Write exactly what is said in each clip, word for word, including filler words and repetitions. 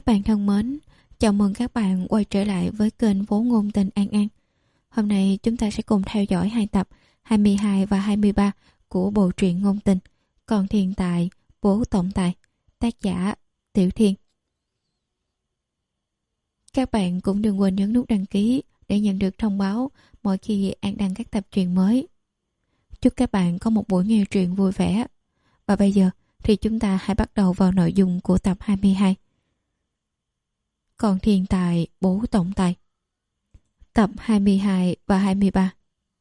Các bạn thân mến, chào mừng các bạn quay trở lại với kênh Phố Ngôn Tình An An. Hôm nay chúng ta sẽ cùng theo dõi hai tập hai mươi hai và hai mươi ba của bộ truyện ngôn tình Còn Thiên Tài, Bố Tổng Tài, tác giả Tiểu Thiên. Các bạn cũng đừng quên nhấn nút đăng ký để nhận được thông báo mỗi khi An đăng các tập truyện mới. Chúc các bạn có một buổi nghe truyện vui vẻ. Và bây giờ thì chúng ta hãy bắt đầu vào nội dung của tập hai mươi hai. Còn Thiên Tài, Bố Tổng Tài, tập hai mươi hai và hai mươi ba.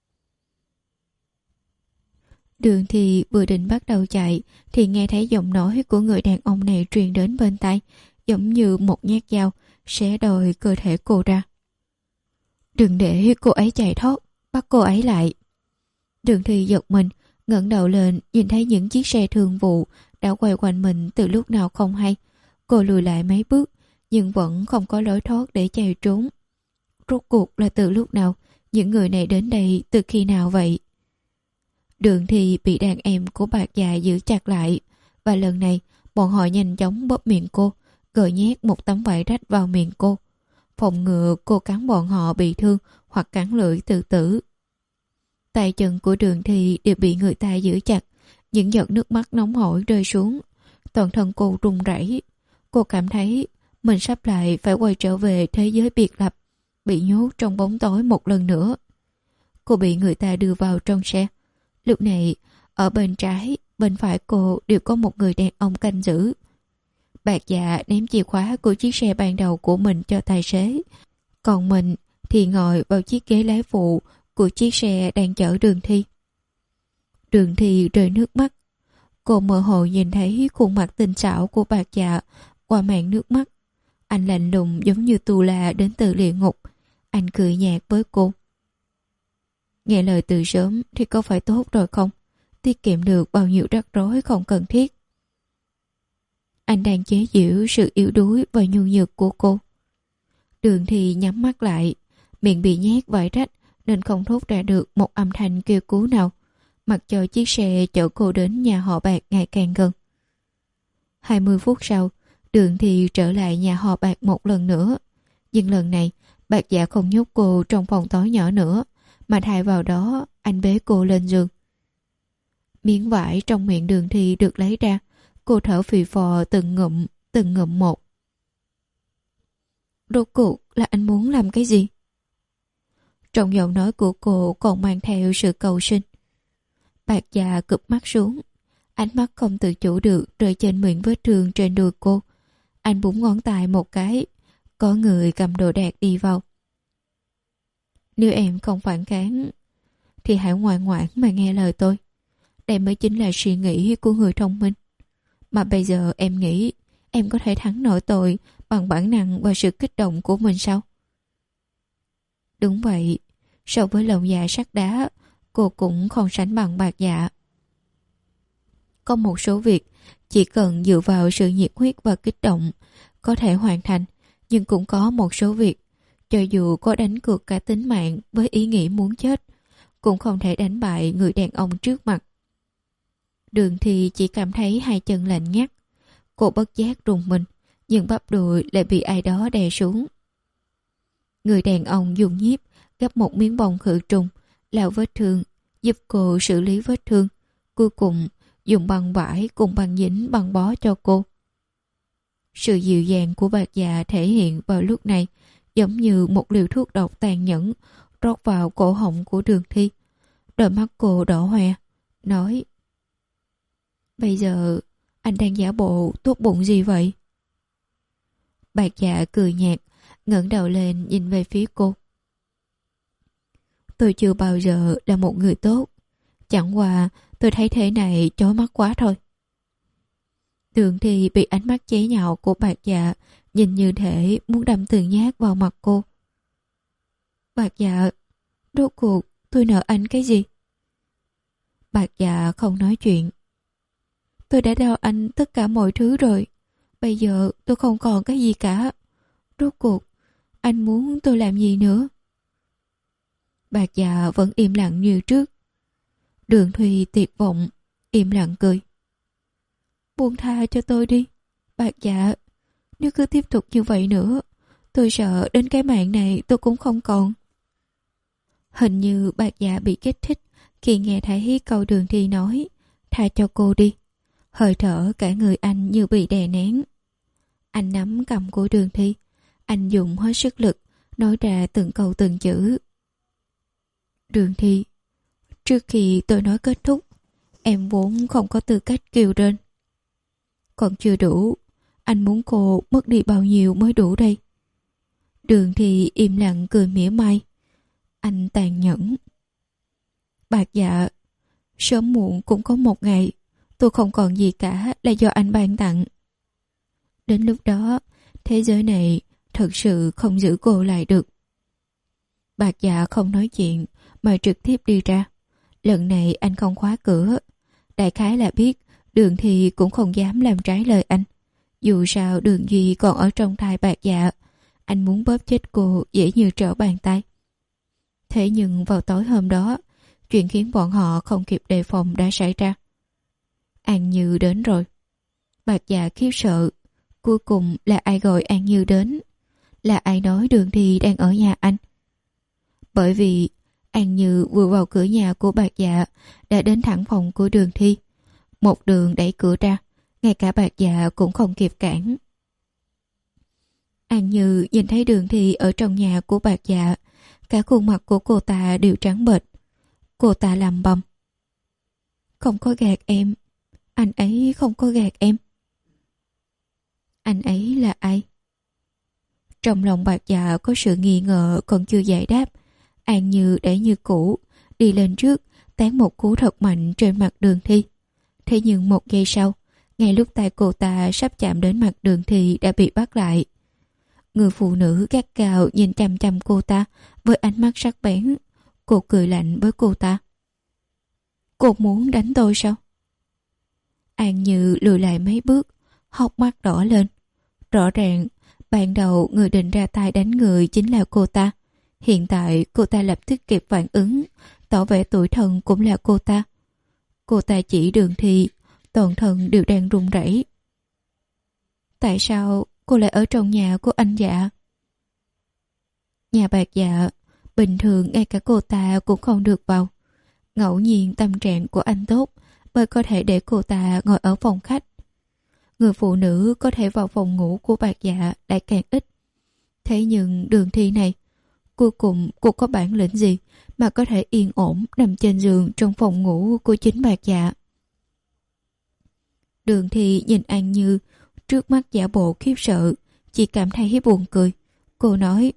Đường Thì vừa định bắt đầu chạy thì nghe thấy giọng nói của người đàn ông này truyền đến bên tai, giống như một nhát dao xé đôi cơ thể cô ra. Đừng để cô ấy chạy thoát, bắt cô ấy lại. Đường Thì giật mình, ngẩng đầu lên nhìn thấy những chiếc xe thương vụ đã quay quanh mình từ lúc nào không hay. Cô lùi lại mấy bước nhưng vẫn không có lối thoát để chạy trốn. Rốt cuộc là từ lúc nào, những người này đến đây từ khi nào vậy? Đường Thì bị đàn em của Bạc Dạ giữ chặt lại, và lần này bọn họ nhanh chóng bóp miệng cô, gợi nhét một tấm vải rách vào miệng cô, phòng ngừa cô cắn bọn họ bị thương hoặc cắn lưỡi tự tử. Tay chân của Đường Thì đều bị người ta giữ chặt, những giọt nước mắt nóng hổi rơi xuống, toàn thân cô run rẩy. Cô cảm thấy mình sắp lại phải quay trở về thế giới biệt lập, bị nhốt trong bóng tối một lần nữa. Cô bị người ta đưa vào trong xe. Lúc này, ở bên trái, bên phải cô đều có một người đàn ông canh giữ. Bạc Dạ ném chìa khóa của chiếc xe ban đầu của mình cho tài xế, còn mình thì ngồi vào chiếc ghế lái phụ của chiếc xe đang chở Đường Thi. Đường Thi rơi nước mắt. Cô mơ hồ nhìn thấy khuôn mặt tinh xảo của Bạc Dạ qua màn nước mắt. Anh lạnh lùng giống như tù là đến từ địa ngục. Anh cười nhạt với cô. Nghe lời từ sớm thì có phải tốt rồi không? Tiết kiệm được bao nhiêu rắc rối không cần thiết. Anh đang chế giễu sự yếu đuối và nhu nhược của cô. Đường Thì nhắm mắt lại, miệng bị nhét vải rách nên không thốt ra được một âm thanh kêu cứu nào, mặc cho chiếc xe chở cô đến nhà họ Bạc ngày càng gần. Hai mươi phút sau, Đường Thì trở lại nhà họ Bạc một lần nữa. Nhưng lần này, Bạc Dạ không nhốt cô trong phòng tối nhỏ nữa, mà thay vào đó anh bế cô lên giường. Miếng vải trong miệng Đường Thì được lấy ra, cô thở phì phò từng ngụm, từng ngụm một. Rốt cuộc là anh muốn làm cái gì? Trong giọng nói của cô còn mang theo sự cầu xin. Bạc Dạ cụp mắt xuống, ánh mắt không tự chủ được rơi trên miệng vết thương trên đùi cô. Anh búng ngón tay một cái, có người cầm đồ đạc đi vào. Nếu em không phản kháng thì hãy ngoan ngoãn mà nghe lời tôi. Đây mới chính là suy nghĩ của người thông minh. Mà bây giờ em nghĩ em có thể thắng nổi tội bằng bản năng và sự kích động của mình sao? Đúng vậy, so với lòng dạ sắt đá, cô cũng không sánh bằng Bạc Dạ. Có một số việc chỉ cần dựa vào sự nhiệt huyết và kích động có thể hoàn thành, nhưng cũng có một số việc cho dù có đánh cược cả tính mạng với ý nghĩ muốn chết cũng không thể đánh bại người đàn ông trước mặt. Đường Thì chỉ cảm thấy hai chân lạnh ngắt. Cô bất giác rùng mình, nhưng bắp đùi lại bị ai đó đè xuống. Người đàn ông dùng nhíp gấp một miếng bông khử trùng, lau vết thương, giúp cô xử lý vết thương, cuối cùng dùng băng vải cùng băng dính băng bó cho cô. Sự dịu dàng của Bạc Dạ thể hiện vào lúc này giống như một liều thuốc độc tàn nhẫn rót vào cổ họng của Đường Thi. Đôi mắt cô đỏ hoe, nói: Bây giờ anh đang giả bộ tốt bụng gì vậy? Bạc Dạ cười nhạt, ngẩng đầu lên nhìn về phía cô. Tôi chưa bao giờ là một người tốt, chẳng qua tôi thấy thế này chói mắt quá thôi. Đường Thì bị ánh mắt chế nhạo của Bạc Dạ nhìn như thể muốn đâm từng nhát vào mặt cô. Bạc Dạ, rốt cuộc tôi nợ anh cái gì? Bạc Dạ không nói chuyện. Tôi đã đau anh tất cả mọi thứ rồi, bây giờ tôi không còn cái gì cả. Rốt cuộc anh muốn tôi làm gì nữa? Bạc Dạ vẫn im lặng như trước. Đường Thùy tuyệt vọng, im lặng cười. Buông tha cho tôi đi, Bạc Dạ. Nếu cứ tiếp tục như vậy nữa, tôi sợ đến cái mạng này tôi cũng không còn. Hình như Bạc Dạ bị kích thích khi nghe thấy câu Đường Thi nói tha cho cô đi. Hơi thở cả người anh như bị đè nén. Anh nắm cầm của Đường Thi. Anh dùng hết sức lực nói ra từng câu từng chữ. Đường Thi, trước khi tôi nói kết thúc, em vốn không có tư cách kêu trên. Còn chưa đủ, anh muốn cô mất đi bao nhiêu mới đủ đây? Đường Thi im lặng cười mỉa mai. Anh tàn nhẫn. Bạc Dạ, sớm muộn cũng có một ngày tôi không còn gì cả là do anh ban tặng. Đến lúc đó, thế giới này thật sự không giữ cô lại được. Bạc Dạ không nói chuyện mà trực tiếp đi ra. Lần này anh không khóa cửa. Đại khái là biết Đường Thi cũng không dám làm trái lời anh. Dù sao Đường Duy còn ở trong thai Bạc Dạ. Anh muốn bóp chết cô dễ như trở bàn tay. Thế nhưng vào tối hôm đó, chuyện khiến bọn họ không kịp đề phòng đã xảy ra. An Như đến rồi. Bạc Dạ khiếp sợ. Cuối cùng là ai gọi An Như đến? Là ai nói Đường Thi đang ở nhà anh? Bởi vì An Như vừa vào cửa nhà của Bạc Dạ đã đến thẳng phòng của Đường Thi. Một đường đẩy cửa ra, ngay cả Bạc Dạ cũng không kịp cản. An Như nhìn thấy Đường Thi ở trong nhà của Bạc Dạ, cả khuôn mặt của cô ta đều trắng bệch. Cô ta lầm bầm. Không có gạt em. Anh ấy không có gạt em. Anh ấy là ai? Trong lòng Bạc Dạ có sự nghi ngờ còn chưa giải đáp. An Như để như cũ, đi lên trước, tán một cú thật mạnh trên mặt Đường Thi. Thế nhưng một giây sau, ngay lúc tay cô ta sắp chạm đến mặt Đường Thi đã bị bắt lại. Người phụ nữ gắt gao nhìn chăm chăm cô ta với ánh mắt sắc bén. Cô cười lạnh với cô ta. Cô muốn đánh tôi sao? An Như lùi lại mấy bước, hốc mắt đỏ lên. Rõ ràng, ban đầu người định ra tay đánh người chính là cô ta. Hiện tại cô ta lập tức kịp phản ứng, tỏ vẻ tủi thân cũng là cô ta. Cô ta chỉ Đường Thi, toàn thân đều đang run rẩy. Tại sao cô lại ở trong nhà của anh Dạ? Nhà Bạc Dạ, bình thường ngay cả cô ta cũng không được vào. Ngẫu nhiên tâm trạng của anh tốt mới có thể để cô ta ngồi ở phòng khách. Người phụ nữ có thể vào phòng ngủ của Bạc Dạ lại càng ít. Thế nhưng Đường Thi này, cuối cùng cô có bản lĩnh gì mà có thể yên ổn nằm trên giường trong phòng ngủ của chính Bạc Dạ? Đường Thi nhìn An Như trước mắt giả bộ khiếp sợ, chỉ cảm thấy buồn cười. Cô nói,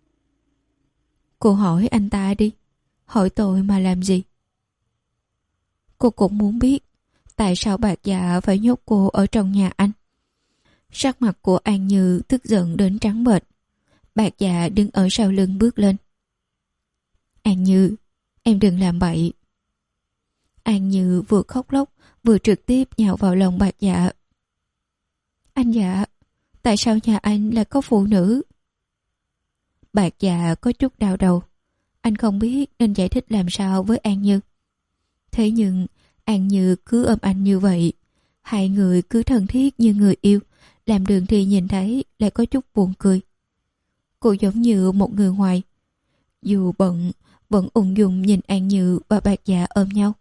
cô hỏi anh ta đi, hỏi tôi mà làm gì? Cô cũng muốn biết tại sao Bạc Dạ phải nhốt cô ở trong nhà anh. Sắc mặt của An Như tức giận đến trắng bệch. Bạc Dạ đứng ở sau lưng bước lên. An Như, em đừng làm bậy. An Như vừa khóc lóc vừa trực tiếp nhào vào lòng Bạc Dạ. Anh Dạ, tại sao nhà anh lại có phụ nữ? Bạc Dạ có chút đau đầu. Anh không biết nên giải thích làm sao với An Như. Thế nhưng An Như cứ ôm anh như vậy. Hai người cứ thân thiết như người yêu, làm Đường Thi nhìn thấy lại có chút buồn cười. Cô giống như một người ngoài. Dù bận, vẫn ung dung nhìn An Như và Bạc Dạ ôm nhau.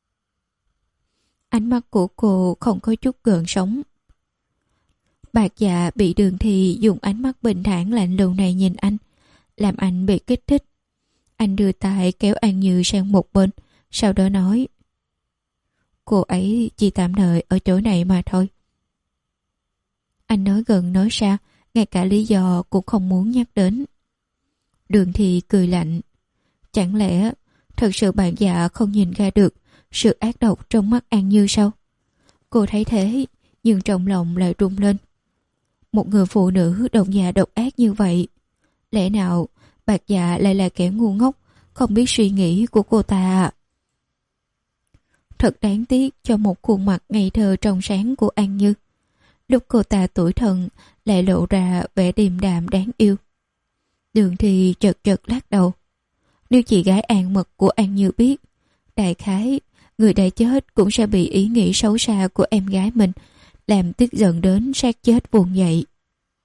Ánh mắt của cô không có chút gợn sóng. Bạc Dạ bị Đường Thi dùng ánh mắt bình thản lạnh lùng này nhìn anh, làm anh bị kích thích. Anh đưa tay kéo An Như sang một bên, sau đó nói, cô ấy chỉ tạm thời ở chỗ này mà thôi. Anh nói gần nói xa, ngay cả lý do cũng không muốn nhắc đến. Đường Thi cười lạnh. Chẳng lẽ thật sự Bạc Dạ không nhìn ra được sự ác độc trong mắt An Như sao? Cô thấy thế, nhưng trong lòng lại rung lên. Một người phụ nữ đồng dạ độc ác như vậy, lẽ nào Bạc Dạ lại là kẻ ngu ngốc, không biết suy nghĩ của cô ta à? Thật đáng tiếc cho một khuôn mặt ngây thơ trong sáng của An Như. Lúc cô ta tuổi thân lại lộ ra vẻ điềm đạm đáng yêu. Đường Thi chật chật lắc đầu. Nếu chị gái An Mật của An Như biết, đại khái người đã chết cũng sẽ bị ý nghĩ xấu xa của em gái mình làm tức giận đến sát chết vùng dậy.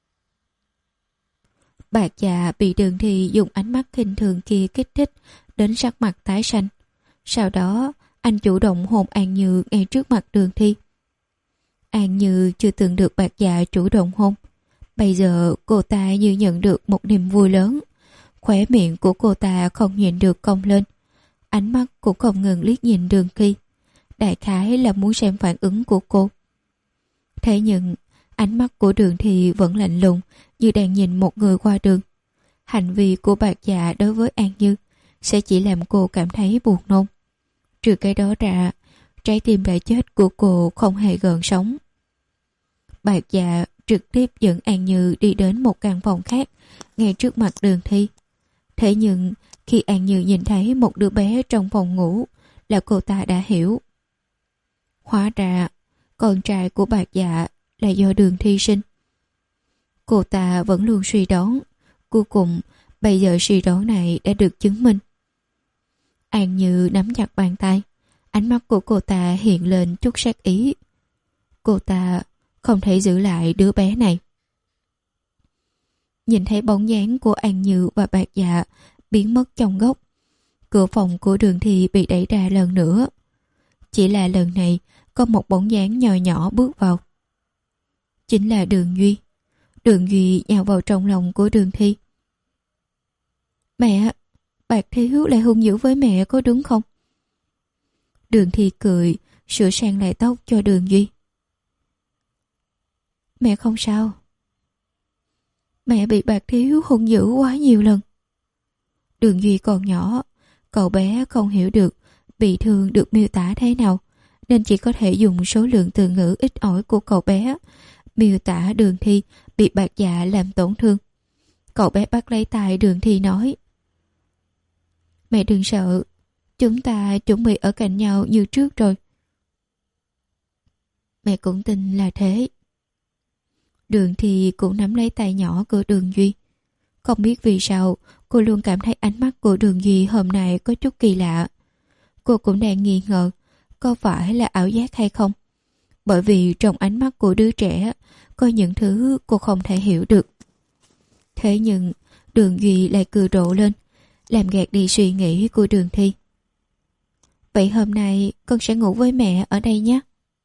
Bạc Dạ bị Đường Thi dùng ánh mắt khinh thường kia kích thích đến sắc mặt tái xanh. Sau đó anh chủ động hôn An Như ngay trước mặt Đường Thi. An Như chưa từng được Bạc Dạ chủ động hôn. Bây giờ cô ta như nhận được một niềm vui lớn. Khóe miệng của cô ta không nhìn được cong lên. Ánh mắt cũng không ngừng liếc nhìn Đường Thi. Đại khái là muốn xem phản ứng của cô. Thế nhưng ánh mắt của Đường Thi vẫn lạnh lùng, như đang nhìn một người qua đường. Hành vi của Bạc Dạ đối với An Như sẽ chỉ làm cô cảm thấy buồn nôn. Trừ cái đó ra, trái tim đã chết của cô không hề gợn sóng. Bạc Dạ trực tiếp dẫn An Như đi đến một căn phòng khác ngay trước mặt Đường Thi. Thế nhưng khi An Như nhìn thấy một đứa bé trong phòng ngủ là cô ta đã hiểu. Hóa ra con trai của Bạc Dạ là do Đường Thi sinh. Cô ta vẫn luôn suy đoán. Cuối cùng bây giờ suy đoán này đã được chứng minh. An Như nắm chặt bàn tay. Ánh mắt của cô ta hiện lên chút sát ý. Cô ta không thể giữ lại đứa bé này. Nhìn thấy bóng dáng của An Như và Bạc Dạ biến mất trong góc, cửa phòng của Đường Thi bị đẩy ra lần nữa. Chỉ là lần này có một bóng dáng nhỏ nhỏ bước vào. Chính là Đường Duy. Đường Duy nhào vào trong lòng của Đường Thi. Mẹ, Bạc Thiếu lại hung dữ với mẹ có đúng không? Đường Thi cười, sửa sang lại tóc cho Đường Duy. Mẹ không sao. Mẹ bị Bạc Thiếu hung dữ quá nhiều lần. Đường Duy còn nhỏ, cậu bé không hiểu được bị thương được miêu tả thế nào, nên chỉ có thể dùng số lượng từ ngữ ít ỏi của cậu bé miêu tả Đường Thi bị Bạc Dạ làm tổn thương. Cậu bé bắt lấy tay Đường Thi nói: Mẹ đừng sợ, chúng ta chuẩn bị ở cạnh nhau như trước rồi. Mẹ cũng tin là thế. Đường Thi cũng nắm lấy tay nhỏ của Đường Duy. Không biết vì sao cô luôn cảm thấy ánh mắt của Đường Duy hôm nay có chút kỳ lạ. Cô cũng đang nghi ngờ có phải là ảo giác hay không, bởi vì trong ánh mắt của đứa trẻ có những thứ cô không thể hiểu được. Thế nhưng Đường Duy lại cười rộ lên, làm gạt đi suy nghĩ của Đường Thi. Vậy hôm nay con sẽ ngủ với mẹ ở đây nhé.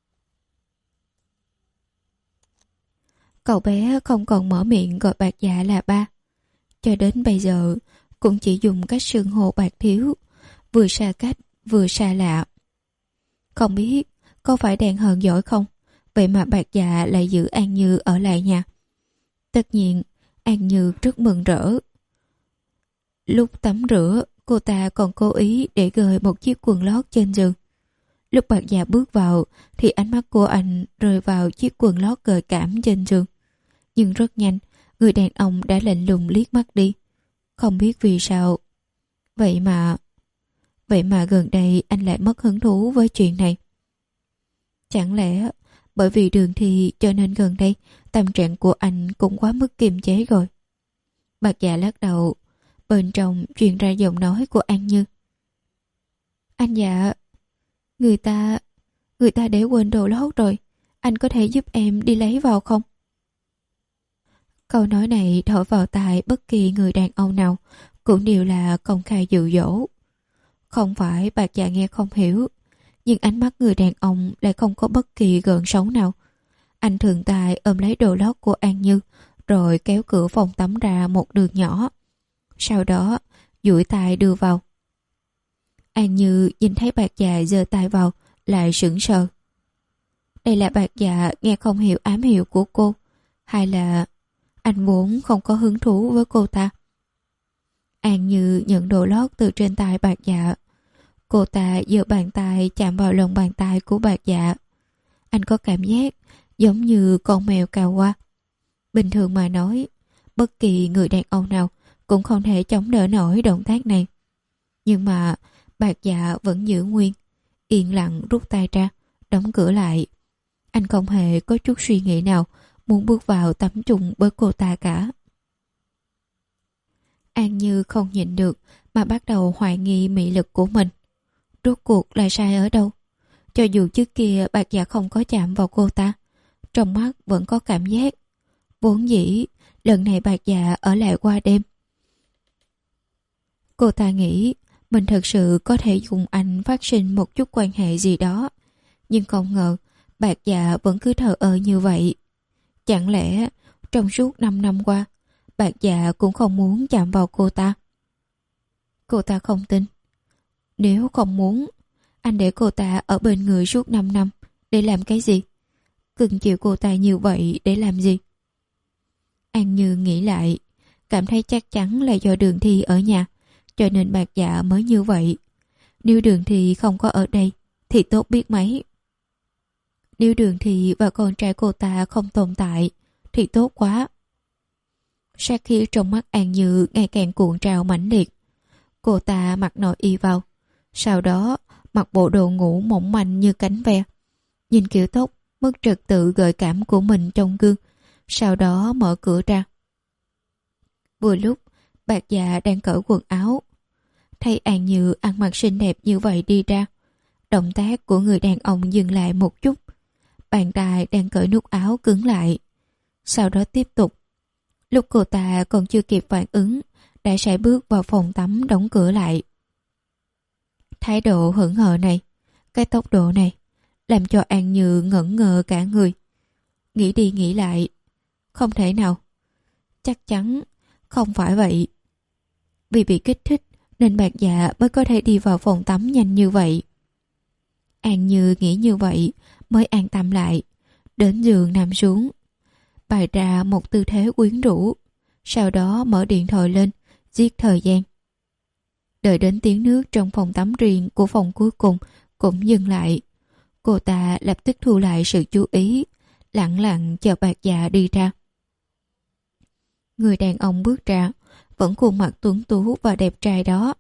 Cậu bé không còn mở miệng gọi Bạc Dạ là ba. Cho đến bây giờ cũng chỉ dùng cách xưng hô Bạc Thiếu, vừa xa cách vừa xa lạ. Không biết có phải đang hờn giỏi không, vậy mà Bạc Dạ lại giữ An Như ở lại nhà. Tất nhiên An Như rất mừng rỡ. Lúc tắm rửa, cô ta còn cố ý để gợi một chiếc quần lót trên giường. Lúc Bạc Dạ bước vào thì ánh mắt của anh rơi vào chiếc quần lót gợi cảm trên giường. Nhưng rất nhanh, người đàn ông đã lạnh lùng liếc mắt đi. Không biết vì sao. Vậy mà... Vậy mà gần đây anh lại mất hứng thú với chuyện này. Chẳng lẽ bởi vì Đường Thi cho nên gần đây tâm trạng của anh cũng quá mức kiềm chế rồi. Bạc Dạ lắc đầu. Bên trong truyền ra giọng nói của An Như. Anh Dạ, người ta... Người ta để quên đồ lót rồi. Anh có thể giúp em đi lấy vào không? Câu nói này thổi vào tai bất kỳ người đàn ông nào cũng đều là công khai dụ dỗ. Không phải Bạc Dạ nghe không hiểu, nhưng ánh mắt người đàn ông lại không có bất kỳ gợn sóng nào. Anh thường tài ôm lấy đồ lót của An Như, rồi kéo cửa phòng tắm ra một đường nhỏ. Sau đó duỗi tay đưa vào. An Như nhìn thấy Bạc Dạ giơ tay vào, lại sững sờ. Đây là Bạc Dạ nghe không hiểu ám hiệu của cô, hay là anh vốn không có hứng thú với cô ta? An Như nhận đồ lót từ trên tay Bạc Dạ. Cô ta giơ bàn tay chạm vào lòng bàn tay của Bạc Dạ. Anh có cảm giác giống như con mèo cào qua. Bình thường mà nói, bất kỳ người đàn ông nào cũng không thể chống đỡ nổi động tác này. Nhưng mà Bạc Dạ vẫn giữ nguyên, yên lặng rút tay ra, đóng cửa lại. Anh không hề có chút suy nghĩ nào muốn bước vào tắm chung với cô ta cả. An Như không nhịn được mà bắt đầu hoài nghi mị lực của mình. Rốt cuộc là sai ở đâu? Cho dù trước kia Bạc Dạ không có chạm vào cô ta, trong mắt vẫn có cảm giác. Vốn dĩ lần này bạc dạ ở lại qua đêm. Cô ta nghĩ mình thật sự có thể cùng anh phát sinh một chút quan hệ gì đó, nhưng không ngờ bạc dạ vẫn cứ thờ ơ như vậy. Chẳng lẽ trong suốt năm năm qua, bạc dạ cũng không muốn chạm vào cô ta? Cô ta không tin. Nếu không muốn, anh để cô ta ở bên người suốt năm năm để làm cái gì? Cưng chiều cô ta như vậy để làm gì? An Như nghĩ lại, cảm thấy chắc chắn là do Đường Thi ở nhà, cho nên bạc dạ mới như vậy. Nếu Đường Thi không có ở đây thì tốt biết mấy. Nếu Đường Thi và con trai cô ta không tồn tại thì tốt quá. Sát khí trong mắt An Như ngày càng cuộn trào mãnh liệt. Cô ta mặc nội y vào, sau đó mặc bộ đồ ngủ mỏng manh như cánh ve, nhìn kiểu tóc mất trật tự gợi cảm của mình trong gương, sau đó mở cửa ra. Vừa lúc bạc dạ đang cởi quần áo, thấy An Như ăn mặc xinh đẹp như vậy đi ra, động tác của người đàn ông dừng lại một chút, bàn tay đang cởi nút áo cứng lại, sau đó tiếp tục. Lúc cô ta còn chưa kịp phản ứng, đã sải bước vào phòng tắm đóng cửa lại. Thái độ hững hờ này, cái tốc độ này, làm cho An Như ngẩn ngơ cả người. Nghĩ đi nghĩ lại, không thể nào, chắc chắn không phải vậy. Vì bị kích thích nên bạc dạ mới có thể đi vào phòng tắm nhanh như vậy. An Như nghĩ như vậy mới an tâm lại, đến giường nằm xuống, bày ra một tư thế quyến rũ, sau đó mở điện thoại lên, giết thời gian. Đợi đến tiếng nước trong phòng tắm riêng của phòng cuối cùng cũng dừng lại, cô ta lập tức thu lại sự chú ý, lặng lặng chờ bạc dạ đi ra. Người đàn ông bước ra, vẫn khuôn mặt tuấn tú và đẹp trai đó.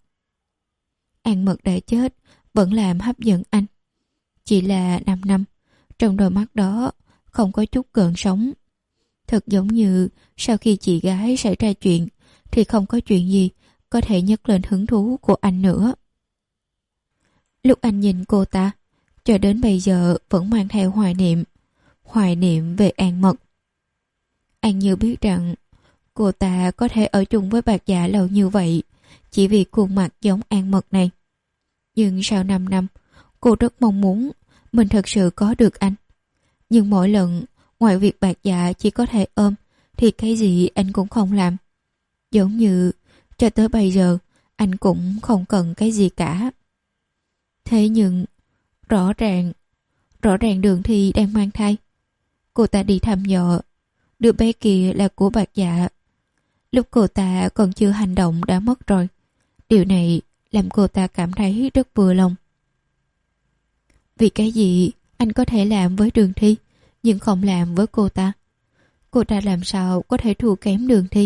An Mật đã chết, vẫn làm hấp dẫn anh. Chỉ là năm năm, trong đôi mắt đó không có chút gợn sóng. Thật giống như sau khi chị gái xảy ra chuyện thì không có chuyện gì có thể nhấc lên hứng thú của anh nữa. Lúc anh nhìn cô ta, cho đến bây giờ vẫn mang theo hoài niệm, hoài niệm về An Mật. Anh Như biết rằng cô ta có thể ở chung với bạc dạ lâu như vậy chỉ vì khuôn mặt giống An Mật này. Nhưng sau năm năm, cô rất mong muốn mình thật sự có được anh. Nhưng mỗi lần, ngoài việc bạc dạ chỉ có thể ôm, thì cái gì anh cũng không làm. Giống như cho tới bây giờ, anh cũng không cần cái gì cả. Thế nhưng, rõ ràng, rõ ràng Đường Thi đang mang thai. Cô ta đi thăm dò, đứa bé kia là của bạc dạ. Lúc cô ta còn chưa hành động đã mất rồi. Điều này làm cô ta cảm thấy rất vừa lòng. Vì cái gì anh có thể làm với Đường Thi nhưng không làm với cô ta? Cô ta làm sao có thể thua kém Đường Thi?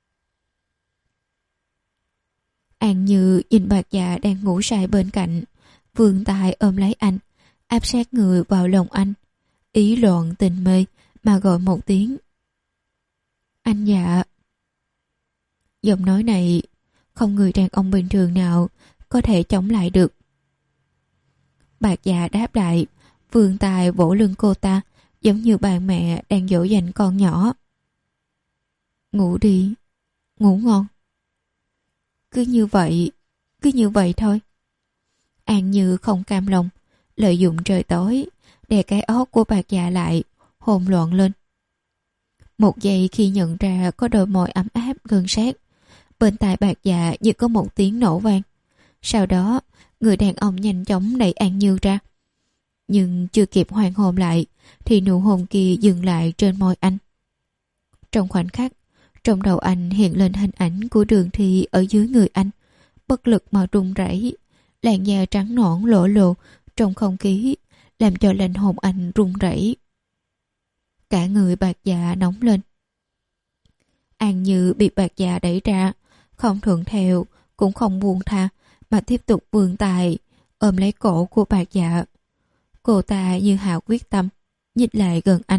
An Như nhìn bạc dạ đang ngủ say bên cạnh, vươn tay ôm lấy anh, áp sát người vào lòng anh, ý loạn tình mê mà gọi một tiếng. Anh dạ. Giọng nói này không người đàn ông bình thường nào có thể chống lại được. Bạc dạ đáp lại, vươn tay vỗ lưng cô ta, giống như bà mẹ đang dỗ dành con nhỏ. Ngủ đi, ngủ ngon. Cứ như vậy, cứ như vậy thôi. An Như không cam lòng, lợi dụng trời tối, đè cái óc của bạc dạ lại, hồn loạn lên. Một giây khi nhận ra có đôi môi ấm áp gần sát, bên tai bạc dạ như có một tiếng nổ vang. Sau đó, người đàn ông nhanh chóng đẩy An Như ra. Nhưng chưa kịp hoàn hồn lại, thì nụ hôn kia dừng lại trên môi anh. Trong khoảnh khắc, trong đầu anh hiện lên hình ảnh của Đường Thi ở dưới người anh, bất lực mà run rẩy, làn da trắng nõn lỗ lộ trong không khí, làm cho linh hồn anh run rẩy. Cả người bạc dạ nóng lên. An Như bị bạc dạ đẩy ra, không thuận theo, cũng không buông tha, mà tiếp tục vươn tay ôm lấy cổ của bạc dạ. Cô ta như hạ quyết tâm, nhích lại gần anh.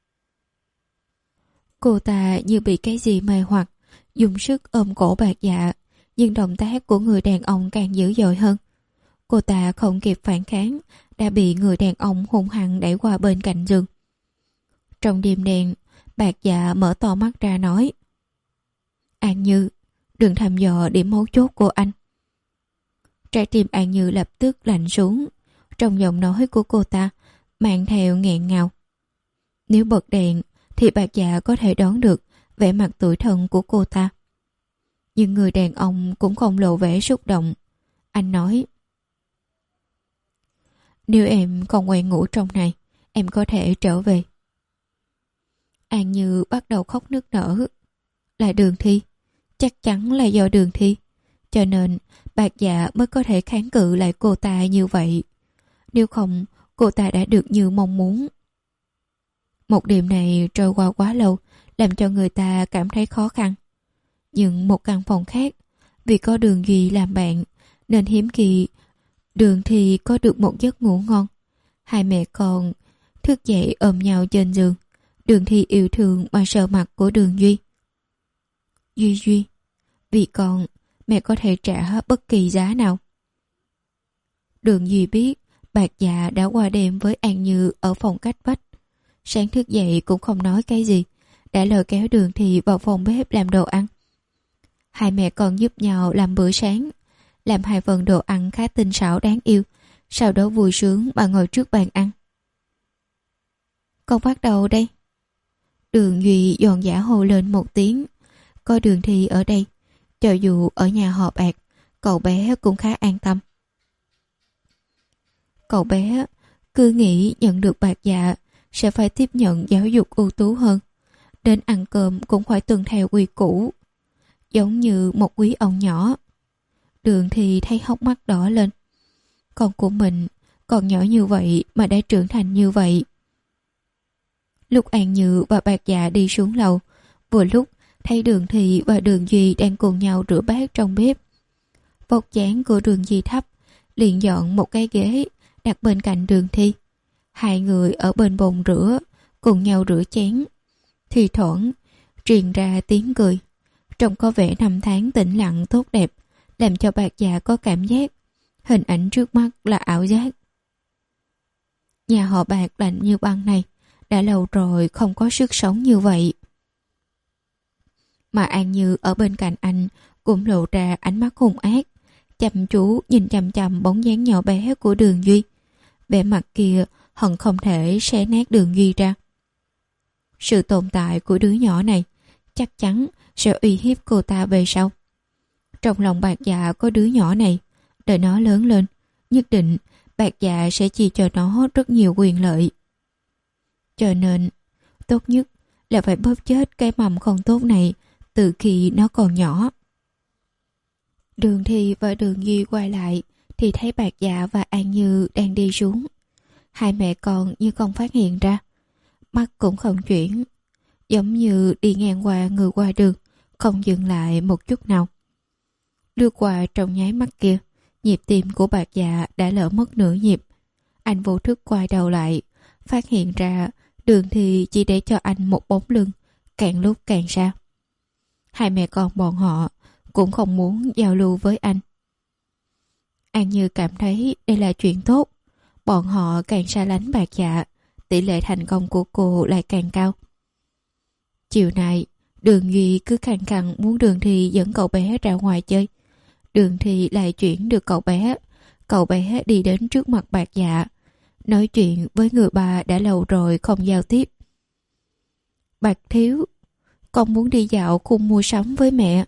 Cô ta như bị cái gì mê hoặc, dùng sức ôm cổ bạc dạ, nhưng động tác của người đàn ông càng dữ dội hơn. Cô ta không kịp phản kháng, đã bị người đàn ông hung hăng đẩy qua bên cạnh giường. Trong đêm đen, bạc dạ mở to mắt ra nói, An Như, đừng thăm dò điểm mấu chốt của anh. Trái tim An Như lập tức lạnh xuống. Trong giọng nói của cô ta mang theo nghẹn ngào. Nếu bật đèn thì Bạc Dạ có thể đoán được vẻ mặt tủi thân của cô ta. Nhưng người đàn ông cũng không lộ vẻ xúc động. Anh nói: nếu em không quen ngủ trong này, em có thể trở về. An Như bắt đầu khóc nức nở. Là Đường Thi, chắc chắn là do Đường Thi, cho nên Bạc Dạ mới có thể kháng cự lại cô ta như vậy. Nếu không, cô ta đã được như mong muốn. Một đêm này trôi qua quá lâu, làm cho người ta cảm thấy khó khăn. Nhưng một căn phòng khác, vì có Đường Duy làm bạn, nên hiếm khi Đường Thi có được một giấc ngủ ngon. Hai mẹ con thức dậy ôm nhau trên giường. Đường Thi yêu thương mà sờ mặt của Đường Duy. Duy Duy, vì con, mẹ có thể trả bất kỳ giá nào. Đường Duy biết Bạc Dạ đã qua đêm với An Như ở phòng cách vách. Sáng thức dậy cũng không nói cái gì, đã lôi kéo Đường Thi vào phòng bếp làm đồ ăn. Hai mẹ con giúp nhau làm bữa sáng, làm hai phần đồ ăn khá tinh xảo đáng yêu, sau đó vui sướng mà ngồi trước bàn ăn. Con bắt đầu đây. Đường Duy giòn giả hô lên một tiếng. Có Đường Thi ở đây, cho dù ở nhà họ Bạc, cậu bé cũng khá an tâm. Cậu bé cứ nghĩ nhận được Bạc Dạ sẽ phải tiếp nhận giáo dục ưu tú hơn, đến ăn cơm cũng phải tuân theo quy củ, giống như một quý ông nhỏ. Đường Thi thấy hốc mắt đỏ lên. Con của mình còn nhỏ như vậy mà đã trưởng thành như vậy. Lúc An Như và Bạc Dạ đi xuống lầu, vừa lúc thấy Đường Thi và Đường Duy đang cùng nhau rửa bát trong bếp. Vóc dáng của Đường Duy thấp, liền dọn một cái ghế đặt bên cạnh Đường Thi. Hai người ở bên bồn rửa cùng nhau rửa chén. Thì thoảng truyền ra tiếng cười, trông có vẻ năm tháng tĩnh lặng tốt đẹp, làm cho Bạc Dạ có cảm giác hình ảnh trước mắt là ảo giác. Nhà họ Bạc lạnh như băng này đã lâu rồi không có sức sống như vậy. Mà An Như ở bên cạnh anh cũng lộ ra ánh mắt hung ác, chăm chú nhìn chằm chằm bóng dáng nhỏ bé của Đường Duy. Vẻ mặt kia hận không thể xé nát Đường Duy ra. Sự tồn tại của đứa nhỏ này chắc chắn sẽ uy hiếp cô ta về sau. Trong lòng Bạc Dạ có đứa nhỏ này, đợi nó lớn lên, nhất định Bạc Dạ sẽ chia cho nó rất nhiều quyền lợi. Cho nên, tốt nhất là phải bóp chết cái mầm không tốt này từ khi nó còn nhỏ. Đường Thi và Đường Duy quay lại thì thấy Bạc Dạ và An Như đang đi xuống. Hai mẹ con như không phát hiện ra, mắt cũng không chuyển, giống như đi ngang qua người qua đường, không dừng lại một chút nào. Lướt qua trong nháy mắt kia, nhịp tim của Bạc Dạ đã lỡ mất nửa nhịp. Anh vô thức quay đầu lại, phát hiện ra Đường Thi chỉ để cho anh một bóng lưng, càng lúc càng xa. Hai mẹ con bọn họ cũng không muốn giao lưu với anh. An Như cảm thấy đây là chuyện tốt. Bọn họ càng xa lánh Bạc Dạ, tỷ lệ thành công của cô lại càng cao. Chiều nay, Đường Duy cứ khăng khăng muốn Đường Thi dẫn cậu bé ra ngoài chơi. Đường Thi lại chuyển được cậu bé. Cậu bé đi đến trước mặt Bạc Dạ, nói chuyện với người bà đã lâu rồi không giao tiếp. Bạc thiếu, con muốn đi dạo khu mua sắm với mẹ.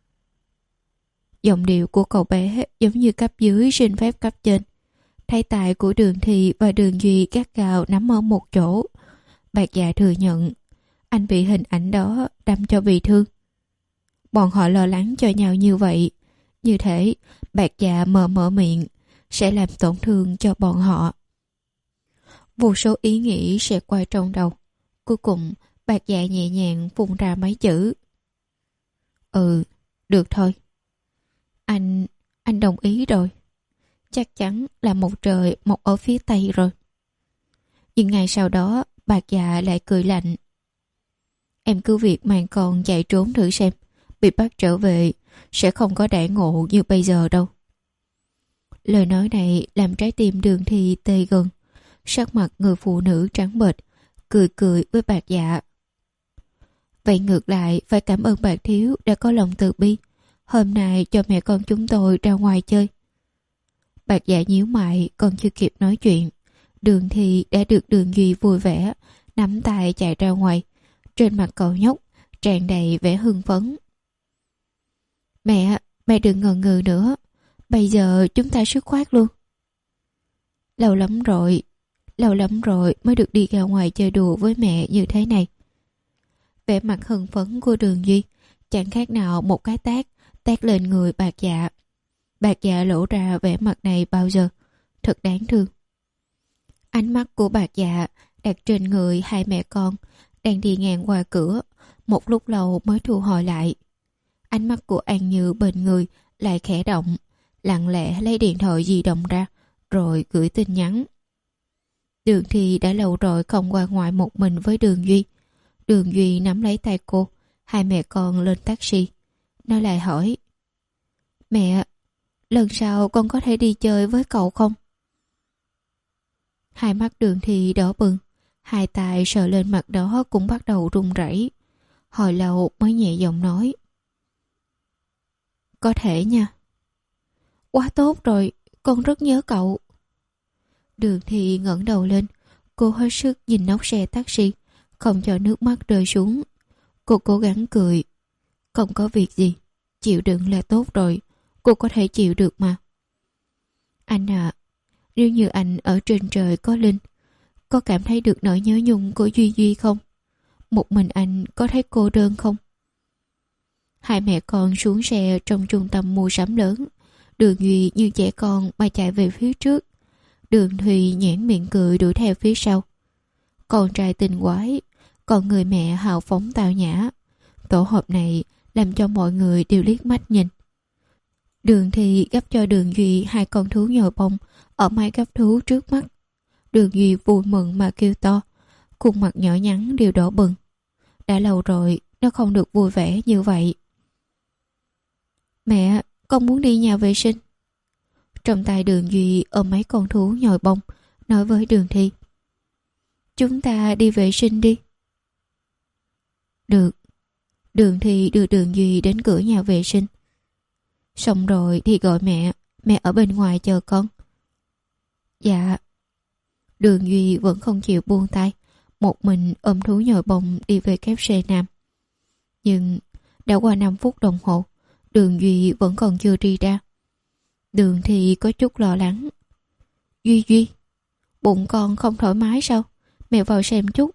Giọng điệu của cậu bé giống như cấp dưới xin phép cấp trên. Thấy tài của Đường Thi và Đường Duy gắt gao nắm ở một chỗ. Bạc Dạ thừa nhận anh bị hình ảnh đó đâm cho bị thương. Bọn họ lo lắng cho nhau như vậy, như thể Bạc Dạ mở mở miệng sẽ làm tổn thương cho bọn họ. Vô số ý nghĩ sẽ qua trong đầu. Cuối cùng Bạc Dạ nhẹ nhàng phun ra mấy chữ: Ừ, được thôi. Anh, anh đồng ý rồi. Chắc chắn là một trời mọc ở phía Tây rồi. Nhưng ngày sau đó Bạc Dạ lại cười lạnh. Em cứ việc mang con chạy trốn thử xem, bị bắt trở về sẽ không có đãi ngộ như bây giờ đâu. Lời nói này làm trái tim Đường Thi tê gần. Sắc mặt người phụ nữ trắng bệch, cười cười với Bạc Dạ. Vậy ngược lại phải cảm ơn bạn Thiếu đã có lòng từ bi, hôm nay cho mẹ con chúng tôi ra ngoài chơi. Bạc Dạ nhíu mày, còn chưa kịp nói chuyện, Đường thì đã được Đường Duy vui vẻ nắm tay chạy ra ngoài. Trên mặt cậu nhóc tràn đầy vẻ hưng phấn. Mẹ, mẹ đừng ngần ngừ nữa, bây giờ chúng ta dứt khoát luôn. Lâu lắm rồi, lâu lắm rồi mới được đi ra ngoài chơi đùa với mẹ như thế này. Vẻ mặt hưng phấn của Đường Duy chẳng khác nào một cái tát tát lên người Bạc Dạ. Bạc Dạ lộ ra vẻ mặt này bao giờ, thật đáng thương. Ánh mắt của Bạc Dạ đặt trên người hai mẹ con đang đi ngang qua cửa, một lúc lâu mới thu hồi lại. Ánh mắt của An Như bên người lại khẽ động, lặng lẽ lấy điện thoại di động ra rồi gửi tin nhắn. Đường Thi đã lâu rồi không qua ngoài một mình với Đường Duy. Đường Duy nắm lấy tay cô, hai mẹ con lên taxi. Nó lại hỏi: Mẹ, lần sau con có thể đi chơi với cậu không? Hai mắt Đường Thi đỏ bừng, hai tay sờ lên mặt đó cũng bắt đầu run rẩy. Hồi lâu mới nhẹ giọng nói: Có thể nha. Quá tốt rồi, con rất nhớ cậu. Đường Thi ngẩng đầu lên, cô hết sức nhìn nóc xe taxi, không cho nước mắt rơi xuống. Cô cố gắng cười. Không có việc gì, chịu đựng là tốt rồi, cô có thể chịu được mà. Anh à, nếu như anh ở trên trời có linh, có cảm thấy được nỗi nhớ nhung của Duy Duy không? Một mình anh có thấy cô đơn không? Hai mẹ con xuống xe trong trung tâm mua sắm lớn. Đường Duy như trẻ con mà chạy về phía trước. Đường Thùy nhoẻn miệng cười đuổi theo phía sau. Con trai tình quái, còn người mẹ hào phóng tao nhã. Tổ hợp này làm cho mọi người đều liếc mắt nhìn. Đường Thi gấp cho Đường Duy hai con thú nhồi bông ở máy gấp thú trước mắt. Đường Duy vui mừng mà kêu to, khuôn mặt nhỏ nhắn đều đỏ bừng. Đã lâu rồi nó không được vui vẻ như vậy. Mẹ, con muốn đi nhà vệ sinh. Trong tay Đường Duy ôm mấy con thú nhồi bông, nói với Đường Thi: Chúng ta đi vệ sinh đi. Được. Đường Thi đưa Đường Duy đến cửa nhà vệ sinh. Xong rồi thì gọi mẹ, mẹ ở bên ngoài chờ con. Dạ. Đường Duy vẫn không chịu buông tay, một mình ôm thú nhồi bông đi về kép xê Nam. Nhưng đã qua năm phút đồng hồ, Đường Duy vẫn còn chưa đi ra. Đường Thi có chút lo lắng. Duy Duy, bụng con không thoải mái sao? Mẹ vào xem chút.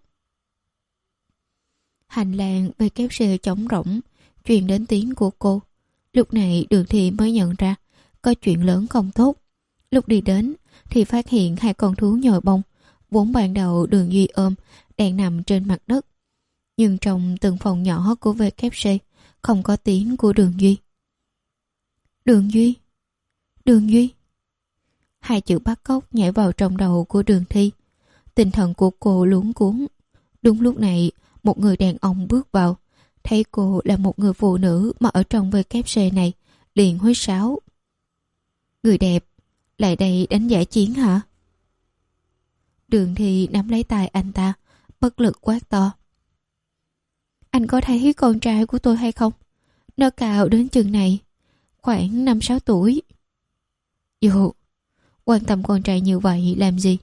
Hành lang về kép xê trống rỗng, truyền đến tiếng của cô. Lúc này Đường Thi mới nhận ra có chuyện lớn không tốt. Lúc đi đến thì phát hiện hai con thú nhồi bông vốn ban đầu Đường Duy ôm đang nằm trên mặt đất. Nhưng trong từng phòng nhỏ của vê kép xê không có tiếng của Đường Duy. Đường Duy, Đường Duy. Hai chữ bắt cóc nhảy vào trong đầu của Đường Thi. Tinh thần của cô luống cuống. Đúng lúc này một người đàn ông bước vào, thấy cô là một người phụ nữ mà ở trong vê kép xê này, liền huýt sáo. Người đẹp, lại đây đánh giải chiến hả? Đường Thi nắm lấy tay anh ta, bất lực quát to. Anh có thấy con trai của tôi hay không? Nó cao đến chừng này, khoảng năm sáu tuổi. Dù, quan tâm con trai như vậy làm gì?